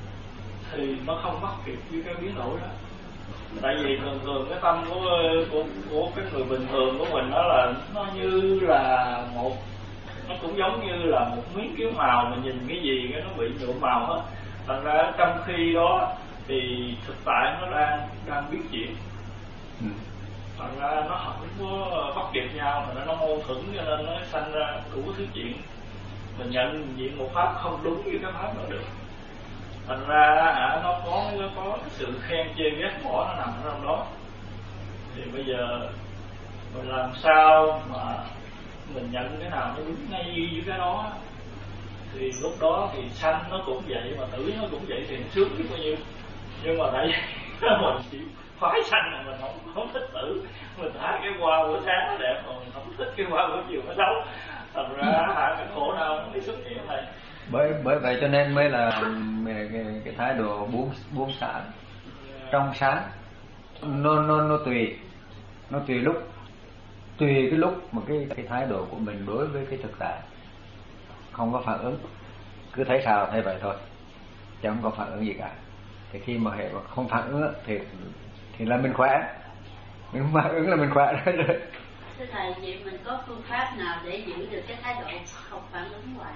thì nó không bắt kịp với cái biến đổi đó. Tại vì thường thường cái tâm của của của cái người bình thường của mình đó là nó như là một, nó cũng giống như là một miếng kiếm màu, mình nhìn cái gì cái nó bị nhuộm màu hết. Thành ra trong khi đó thì thực tại nó đang đang biến chuyển. Ừ. Thành ra nó không có bắt kịp nhau, thành ra nó mâu thuẫn, cho nên nó sanh ra đủ thứ chuyện. Mình nhận diện một pháp không đúng với cái pháp đó được. Thành ra hả, nó có nó có sự khen chê ghét bỏ nó nằm ở trong đó. Thì bây giờ mình làm sao mà mình nhận cái nào nó đúng ngay với cái đó, thì lúc đó thì sanh nó cũng vậy mà tử nó cũng vậy thì nó sướng biết bao nhiêu. Nhưng mà tại vì mình chỉ phái sanh mà mình không, không thích tử, mình thấy cái hoa buổi sáng nó đẹp mà mình không thích cái hoa buổi chiều nó xấu. Thành ra hả, cái khổ nào nó đi xuất hiện này. Bởi bởi vậy cho nên mới là cái, cái, cái thái độ buông buông xả, trong sáng, nó nó nó tùy, nó tùy lúc, tùy cái lúc mà cái cái thái độ của mình đối với cái thực tại, không có phản ứng, cứ thấy sao thấy vậy thôi, chứ không có phản ứng gì cả. Thì khi mà hệ không phản ứng thì thì là mình khỏe, mình không phản ứng là mình khỏe rồi. Thưa thầy, vậy mình có phương pháp nào để giữ được cái thái độ không phản ứng hoài?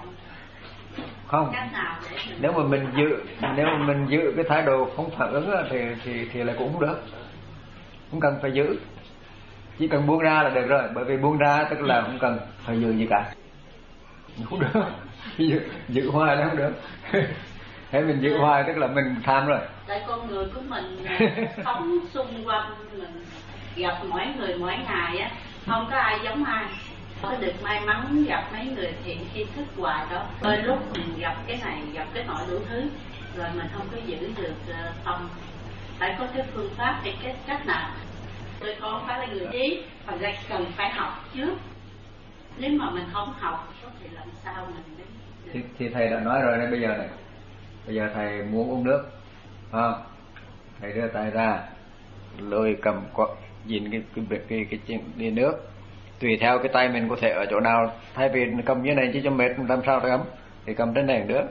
Không. Nếu mà mình giữ, nếu mà mình giữ cái thái độ không phản ứng thì thì thì là cũng không được, không cần phải giữ, chỉ cần buông ra là được rồi. Bởi vì buông ra tức là không cần phải giữ gì cả, không được. giữ, giữ hoài là không được. Thế mình giữ hoài tức là mình tham rồi. Tại con người của mình sống xung quanh mình, gặp mỗi người mỗi ngày á, không có ai giống ai. Có được may mắn gặp mấy người thiện tri thức hoài đó, đôi lúc mình gặp cái này gặp cái nọ đủ thứ, rồi mình không có giữ được uh, tâm. Phải có cái phương pháp hay cái cách nào? Tôi con phải là người trí, thành ra cần phải học trước. Nếu mà mình không học thì làm sao mình đến thì, thì thầy đã nói rồi đấy. Bây giờ này, bây giờ thầy muốn uống nước, không? Thầy đưa tay ra, lôi cầm quạt, nhìn cái cái cái cái, cái, cái ly nước. Tùy theo cái tay mình có thể ở chỗ nào, thay vì cầm như này chứ cho mệt làm sao để ấm thì cầm trên này nữa,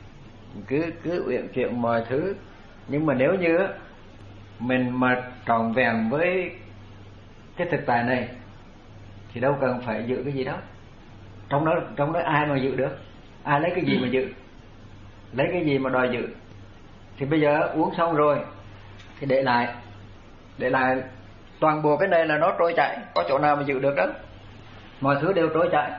cứ cứ uyển chuyển mọi thứ. Nhưng mà nếu như mình mà trọn vẹn với cái thực tại này thì đâu cần phải giữ cái gì đâu. Trong đó trong đó ai mà giữ được, ai lấy cái gì mà giữ, lấy cái gì mà đòi giữ. Thì bây giờ uống xong rồi thì để lại, để lại toàn bộ cái này là nó trôi chảy, có chỗ nào mà giữ được đó. Mọi thứ đều trôi chảy.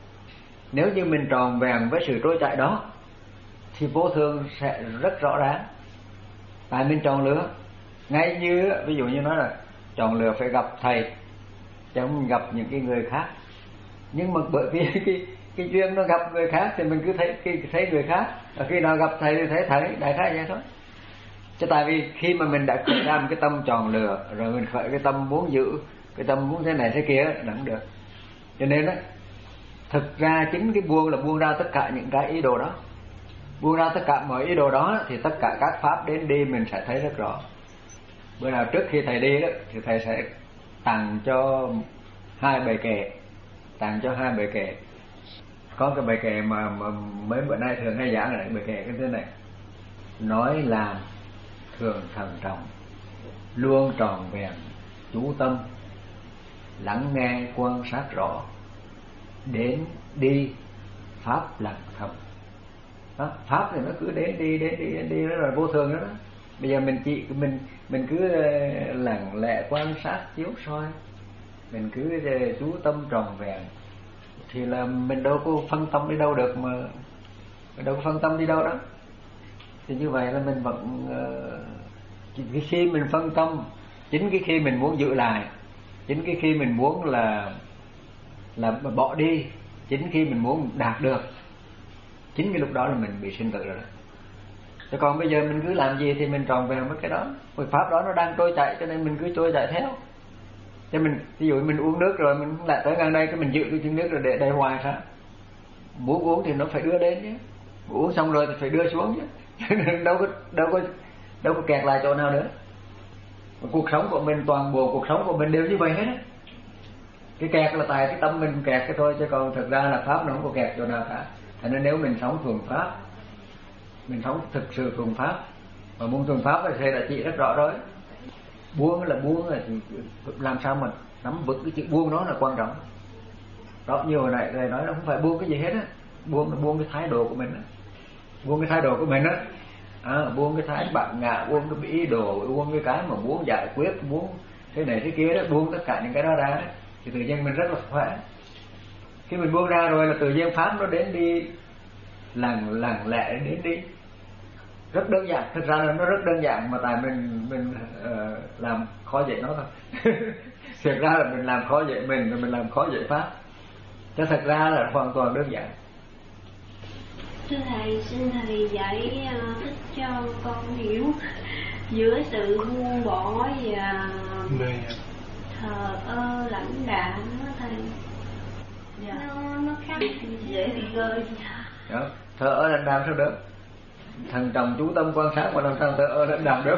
Nếu như mình tròn vẹn với sự trôi chảy đó thì vô thường sẽ rất rõ ràng. Tại mình chọn lựa, ngay như ví dụ như nói là chọn lựa phải gặp thầy chứ không gặp những cái người khác. Nhưng mà bởi vì cái cái duyên nó gặp người khác thì mình cứ thấy cái thấy người khác, và khi nào gặp thầy thì thấy thầy, đại khái vậy thôi. Chứ tại vì khi mà mình đã khởi ra một cái tâm chọn lựa rồi, mình khởi cái tâm muốn giữ, cái tâm muốn thế này thế kia là không được. Cho nên đó, thực ra chính cái buông là buông ra tất cả những cái ý đồ đó, buông ra tất cả mọi ý đồ đó thì tất cả các pháp đến đi mình sẽ thấy rất rõ. Bữa nào trước khi thầy đi đó thì thầy sẽ tặng cho hai bài kệ, tặng cho hai bài kệ. Có cái bài kệ mà, mà mấy bữa nay thường hay giảng là bài kệ cái thế này: nói làm thường thận trọng, luôn tròn vẹn chú tâm, lắng nghe quan sát rõ, đến đi pháp lặng thầm. Đó, pháp thì nó cứ đến đi đến đi đến đi, đó là vô thường đó, đó. Bây giờ mình chỉ mình mình cứ lặng lẽ quan sát chiếu soi, mình cứ chú tâm tròn vẹn thì là mình đâu có phân tâm đi đâu được, mà mình đâu có phân tâm đi đâu đó. Thì như vậy là mình vẫn uh, khi mình phân tâm, chính cái khi mình muốn giữ lại, chính cái khi mình muốn là là bỏ đi, chính khi mình muốn đạt được chính cái lúc đó là mình bị sinh tử rồi đó. Chứ còn bây giờ mình cứ làm gì thì mình tròn vẹn với cái đó, cái pháp đó nó đang trôi chảy cho nên mình cứ trôi chảy theo. Cho mình ví dụ mình uống nước rồi mình lại tới ngang đây cái mình giữ cái chén nước rồi để đây hoài sao? Muốn uống thì nó phải đưa đến chứ, uống xong rồi thì phải đưa xuống chứ. đâu có đâu có đâu có kẹt lại chỗ nào nữa. Cuộc sống của mình, toàn bộ cuộc sống của mình đều như vậy hết á. Cái kẹt là tại cái tâm mình kẹt cái thôi, chứ còn thực ra là pháp nó không có kẹt chỗ nào cả. Cho nên nếu mình sống thuần pháp, mình sống thực sự thuần pháp, mà muốn thuần pháp thì thầy đã chỉ rất rõ rồi. Buông là buông là thì làm sao mà nắm vững cái chữ buông đó là quan trọng. Đó, như hồi nãy thầy nói nó không phải buông cái gì hết á, buông là buông cái thái độ của mình á, buông cái thái độ của mình á, à, buông cái thái bản ngã, buông cái ý đồ, buông cái cái mà muốn giải quyết, muốn cái này cái kia đó, buông tất cả những cái đó ra thì tự nhiên mình rất là khỏe. Khi mình buông ra rồi là tự nhiên pháp nó đến đi lặng lặng lẽ đến đi, rất đơn giản. Thực ra là nó rất đơn giản mà tại mình mình uh, làm khó dễ nó thôi. Thực ra là mình làm khó dễ mình rồi mình làm khó dễ pháp, chứ thật ra là hoàn toàn đơn giản. Thưa thầy, xin thầy giải thích cho con hiểu giữa sự buông bỏ và thờ ơ lãnh đạm đó thầy. Dạ. Nó nó khác dễ bị rơi. Đó, thờ ơ lãnh đạm sao được? Thần trọng chú tâm quan sát mà làm sao thờ ơ lãnh đạm được?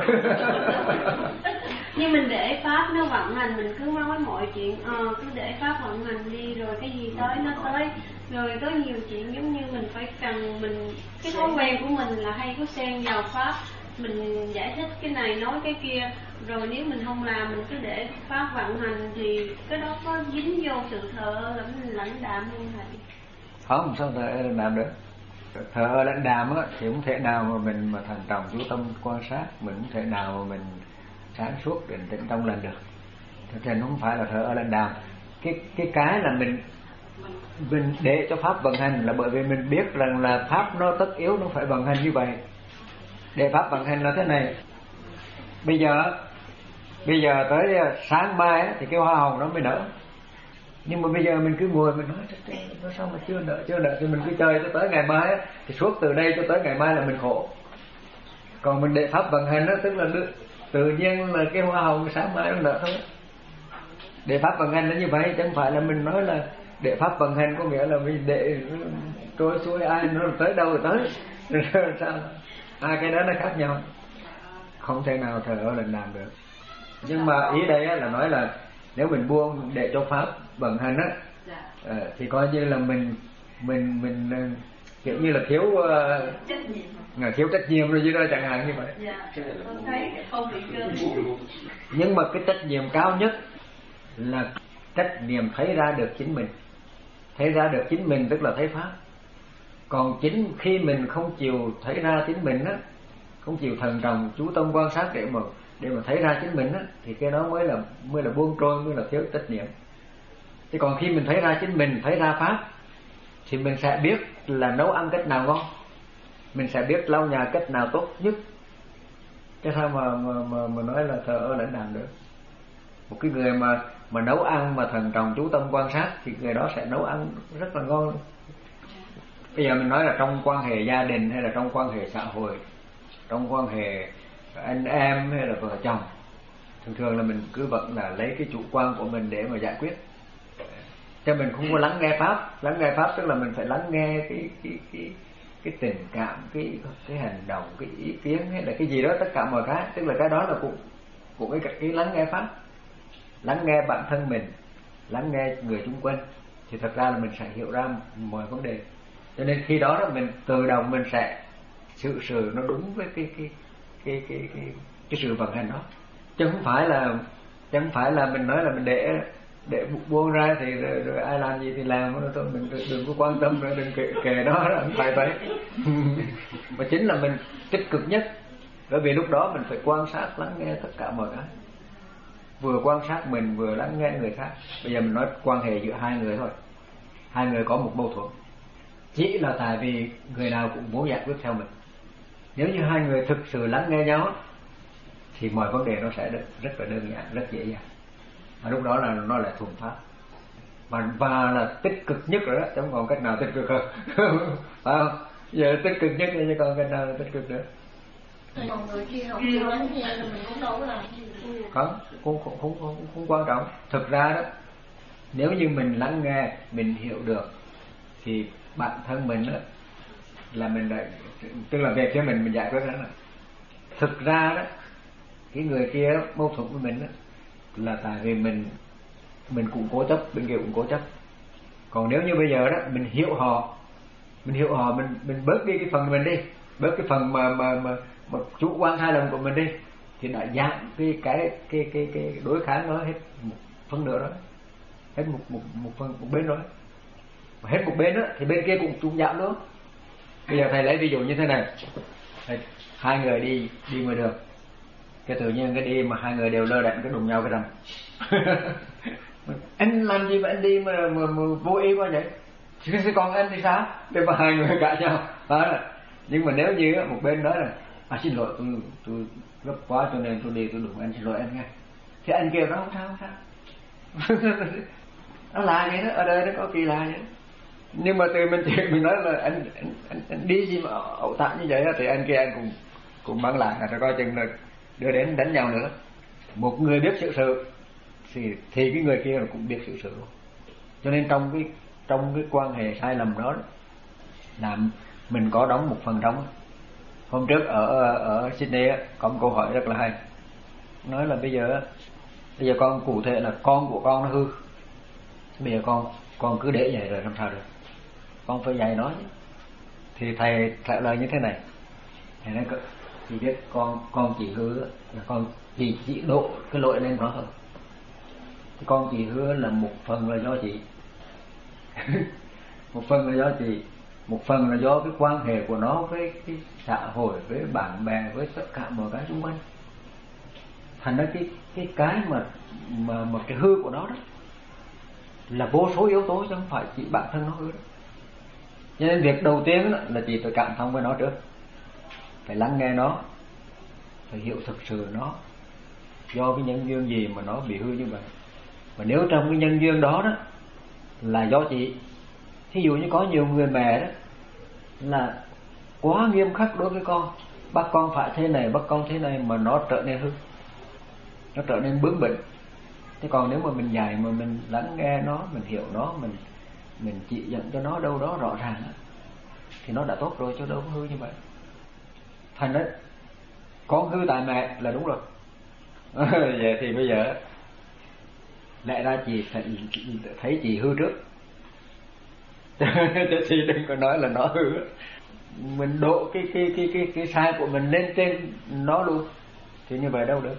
Nhưng mình để pháp nó vận hành, mình cứ nói mọi chuyện ờ, cứ để pháp vận hành đi, rồi cái gì tới nó tới. Rồi có nhiều chuyện giống như mình phải cần mình, cái thói quen của mình là hay có xen vào pháp, mình giải thích cái này nói cái kia, rồi nếu mình không làm mình cứ để pháp vận hành thì cái đó có dính vô sự thờ lãnh lãnh đạm không thầy? Không, sao thờ lãnh đạm được? Thờ lãnh đạm á thì không thể nào mà mình mà thành trọng chú tâm quan sát, mình không thể nào mà mình sáng suốt định tĩnh trong lành được. Thực ra nó không phải là thờ lãnh đạm. Cái cái cái là mình mình để cho pháp vận hành là bởi vì mình biết rằng là pháp nó tất yếu nó phải vận hành như vậy. Để pháp vận hành là thế này. Bây giờ bây giờ tới sáng mai thì cái hoa hồng nó mới nở. Nhưng mà bây giờ mình cứ ngồi mình nói nó sao mà chưa nở chưa nở thì mình cứ chơi cho tới ngày mai thì suốt từ đây cho tới ngày mai là mình khổ. Còn mình để pháp vận hành đó, tức là tự nhiên là cái hoa hồng sáng mai nó nở thôi. Để pháp vận hành là như vậy, chứ không phải là mình nói là để pháp vận hành có nghĩa là mình để trôi xuôi ai nó tới đâu rồi tới. Rồi sao? À, cái đó nó khác nhau, không thể nào thờ ơ lãnh đạm được. Nhưng mà ý đây là nói là nếu mình buông để cho pháp vận hành á, à, thì coi như là mình mình mình kiểu như là thiếu uh, trách nhiệm, thiếu trách nhiệm rồi chứ đó, chẳng hạn như vậy. Nhưng mà cái trách nhiệm cao nhất là trách nhiệm thấy ra được chính mình, thấy ra được chính mình tức là thấy pháp. Còn chính khi mình không chịu thấy ra chính mình á, không chịu thần trọng chú tâm quan sát để mà để mà thấy ra chính mình á, thì cái đó mới là mới là buông trôi, mới là thiếu trách nhiệm. Chứ còn khi mình thấy ra chính mình, thấy ra pháp thì mình sẽ biết là nấu ăn cách nào ngon, mình sẽ biết lau nhà cách nào tốt nhất. Chứ sao mà mà mà, mà nói là thờ ơ lãnh đạm được? Một cái người mà mà nấu ăn mà thần trọng chú tâm quan sát thì người đó sẽ nấu ăn rất là ngon. Bây giờ mình nói là trong quan hệ gia đình hay là trong quan hệ xã hội, trong quan hệ anh em hay là vợ chồng, thường thường là mình cứ vẫn là lấy cái chủ quan của mình để mà giải quyết, cho mình không có lắng nghe pháp. Lắng nghe pháp tức là mình phải lắng nghe cái cái cái cái tình cảm, cái cái hành động, cái ý kiến hay là cái gì đó, tất cả mọi cái, tức là cái đó là cũng cũng cái cái lắng nghe pháp, lắng nghe bản thân mình, lắng nghe người xung quanh, thì thật ra là mình sẽ hiểu ra mọi vấn đề. Cho nên khi đó, đó mình tự động mình sẽ sự sự nó đúng với cái cái cái cái cái cái sự vận hành đó, chứ không phải là chứ không phải là mình nói là mình để để buông ra thì rồi, rồi ai làm gì thì làm thôi, mình đừng có quan tâm nữa, đừng kể, kể đó, không phải vậy. Mà chính là mình tích cực nhất, bởi vì lúc đó mình phải quan sát lắng nghe tất cả mọi cái, vừa quan sát mình vừa lắng nghe người khác. Bây giờ mình nói quan hệ giữa hai người thôi, hai người có một mâu thuẫn, chỉ là tại vì người nào cũng muốn giải quyết theo mình. Nếu như hai người thực sự lắng nghe nhau thì mọi vấn đề nó sẽ rất là đơn giản, rất dễ dàng. Và lúc đó là nó là thuần pháp, và, và là tích cực nhất rồi đó, chẳng còn cách nào tích cực hơn. Phải không? Giờ tích cực nhất là còn cái nào là tích cực nữa. Còn người kia không chịu lắng nghe là mình cũng đâu có làm gì. Không, không, không, không, không, không quan trọng. Thực ra đó, nếu như mình lắng nghe, mình hiểu được thì bản thân mình đó là mình đã, tức là về phía mình mình giải quyết nó. Thực ra đó, cái người kia mâu thuẫn với mình đó, là tại vì mình mình cũng cố chấp, bên kia cũng cố chấp. Còn nếu như bây giờ đó mình hiểu họ, mình hiểu họ, mình mình bớt đi cái phần mình đi, bớt cái phần mà mà mà, mà chủ quan sai lầm của mình đi, thì đã giảm cái cái cái cái cái đối kháng nó hết một phần nữa đó, hết một một một phần một bên rồi, hết một bên đó thì bên kia cũng cũng giảm nữa. Bây giờ thầy lấy ví dụ như thế này, thầy, hai người đi đi ngoài đường, cái tự nhiên cái đi mà hai người đều lơ đễnh cái đụng nhau cái rầm. Anh làm gì mà anh đi mà, mà, mà vô ý quá vậy? Chứ còn anh thì sao? Để mà hai người cãi nhau đó. Nhưng mà nếu như một bên nói là à, xin lỗi tôi tôi gấp quá cho nên tôi đi tôi đụng anh, xin lỗi anh nghe, thì anh kêu nó không sao không sao. Nó là vậy đó, ở đây nó có kỳ lạ vậy. Nhưng mà từ mình chuyện mình nói là anh anh, anh, anh đi gì mà ẩu tả như vậy đó, thì anh kia anh cũng cũng mang lại là coi chừng là đưa đến đánh nhau nữa. Một người biết sự sự thì thì cái người kia cũng biết sự sự luôn. Cho nên trong cái trong cái quan hệ sai lầm đó là mình có đóng một phần đóng. Hôm trước ở ở Sydney có một câu hỏi rất là hay, nói là bây giờ bây giờ con cụ thể là con của con nó hư, bây giờ con con cứ để vậy rồi làm sao được, con phải dạy nó chứ. Thì thầy trả lời như thế này, thầy nói chị biết con con chỉ hư là con chỉ chỉ độ cái lỗi lên nó thôi. Con chỉ hứa là một phần là do chị một phần là do chị, một phần là do cái quan hệ của nó với cái xã hội, với bạn bè, với tất cả mọi cái xung quanh. Thành ra cái cái cái mà mà mà cái hư của nó đó là vô số yếu tố chứ không phải chỉ bản thân nó hư đó. Cho nên việc đầu tiên đó là chị phải cảm thông với nó trước, phải lắng nghe nó, phải hiểu thực sự nó do cái nhân duyên gì mà nó bị hư như vậy. Và nếu trong cái nhân duyên đó đó là do chị, thí dụ như có nhiều người mẹ đó là quá nghiêm khắc đối với con, bắt con phải thế này, bắt con thế này, mà nó trở nên hư, nó trở nên bướng bỉnh. Thế còn nếu mà mình dạy, mà mình lắng nghe nó, mình hiểu nó, mình mình chỉ dẫn cho nó đâu đó rõ ràng thì nó đã tốt rồi, chứ đâu có hư như vậy. Thành đấy, con hư tại mẹ là đúng rồi. Vậy thì bây giờ lẽ ra chị phải thấy chị hư trước, chứ chị đừng có nói là nó hư. Mình đổ cái cái cái cái cái sai của mình lên trên nó luôn, thì như vậy đâu được.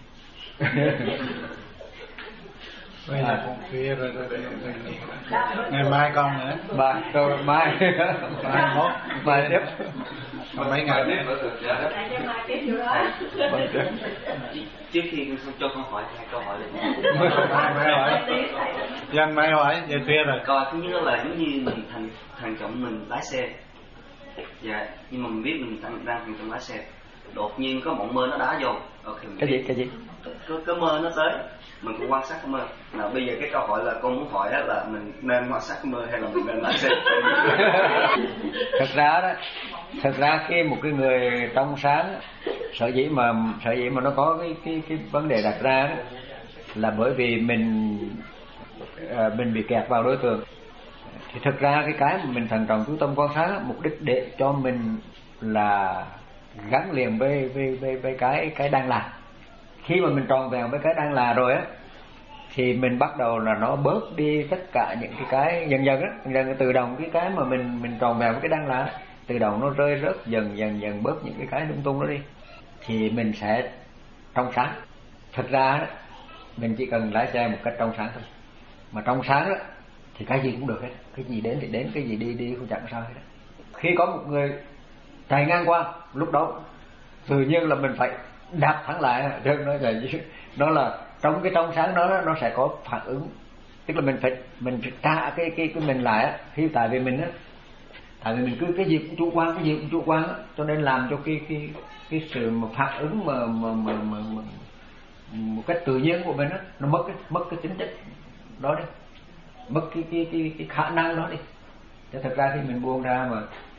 Bây giờ cũng khuya rồi, rồi, rồi, rồi. Ngày mai con nữa. Mai rồi mai Mai mốt mai tiếp. Còn mấy ngày nữa. Trước khi cho con hỏi hai câu hỏi được Mai mai hỏi. Dân mai hỏi, giờ khuya rồi. Coi thứ nhất là giống như mình thành thành trọng mình lái xe. Dạ, nhưng mà mình biết mình đang đang thành trọng lái xe. Đột nhiên có mộng mơ nó đá vô. Okay, cái gì cái gì? Có cái mơ nó tới, mình cũng quan sát cái mơ. Nào bây giờ cái câu hỏi là con muốn hỏi đó là mình nên quan sát cái mơ hay là mình nên lái xe? Thật ra đó, thật ra khi một cái người trong sáng, sở dĩ mà sở dĩ mà nó có cái cái cái vấn đề đặt ra đó, là bởi vì mình à, mình bị kẹt vào đối tượng. Thì thực ra cái cái mà mình thận trọng chú tâm quan sát, mục đích để cho mình là gắn liền với với với, với cái cái đang làm. Khi mà mình tròn vẹn với cái đang là rồi á, thì mình bắt đầu là nó bớt đi tất cả những cái cái dần dần á, dần dần tự động cái cái mà mình mình tròn vẹn với cái đang là tự động nó rơi rớt dần dần dần bớt những cái cái lung tung đó đi, thì mình sẽ trong sáng. Thật ra mình chỉ cần lái xe một cách trong sáng thôi, mà trong sáng đó thì cái gì cũng được hết, cái gì đến thì đến, cái gì đi đi không chẳng sao hết. Khi có một người chạy ngang qua, lúc đó tự nhiên là mình phải đạp thẳng lại, nói là nó là trong cái trong sáng đó nó sẽ có phản ứng, tức là mình phải mình phải trả cái cái cái mình lại á, khi tại vì mình á, tại vì mình cứ cái gì cũng chủ quan, cái gì cũng chủ quan á, cho nên làm cho cái cái cái sự mà phản ứng mà mà mà, mà, mà một cách tự nhiên của mình á, nó mất cái mất cái tính chất đó đi, mất cái cái cái cái khả năng đó đi. Chứ thật ra khi mình buông ra mà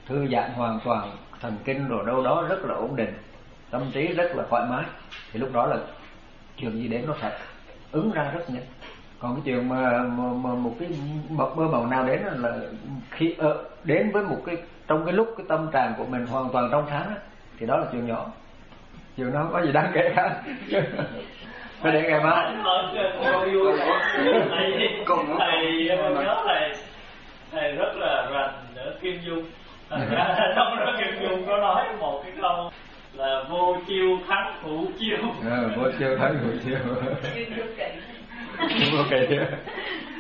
thư giãn hoàn toàn, thần kinh rồi đâu đó rất là ổn định, tâm trí rất là thoải mái, thì lúc đó là chuyện gì đến nó sẽ ứng ra rất nhanh. Còn cái chuyện mà, mà, mà một cái mơ mộng nào đến là khi ờ, đến với một cái trong cái lúc cái tâm trạng của mình hoàn toàn trong sáng thì đó là chuyện nhỏ, chuyện nó không có gì đáng kể cả. Phải để ngày mai. Thầy thầy nhớ thầy thầy rất là rành ở Kim Dung. Trong đó Kim Dung có nói một cái câu là vô chiêu thắng hữu chiêu. À, vô chiêu thắng hữu chiêu. Vô kỳ.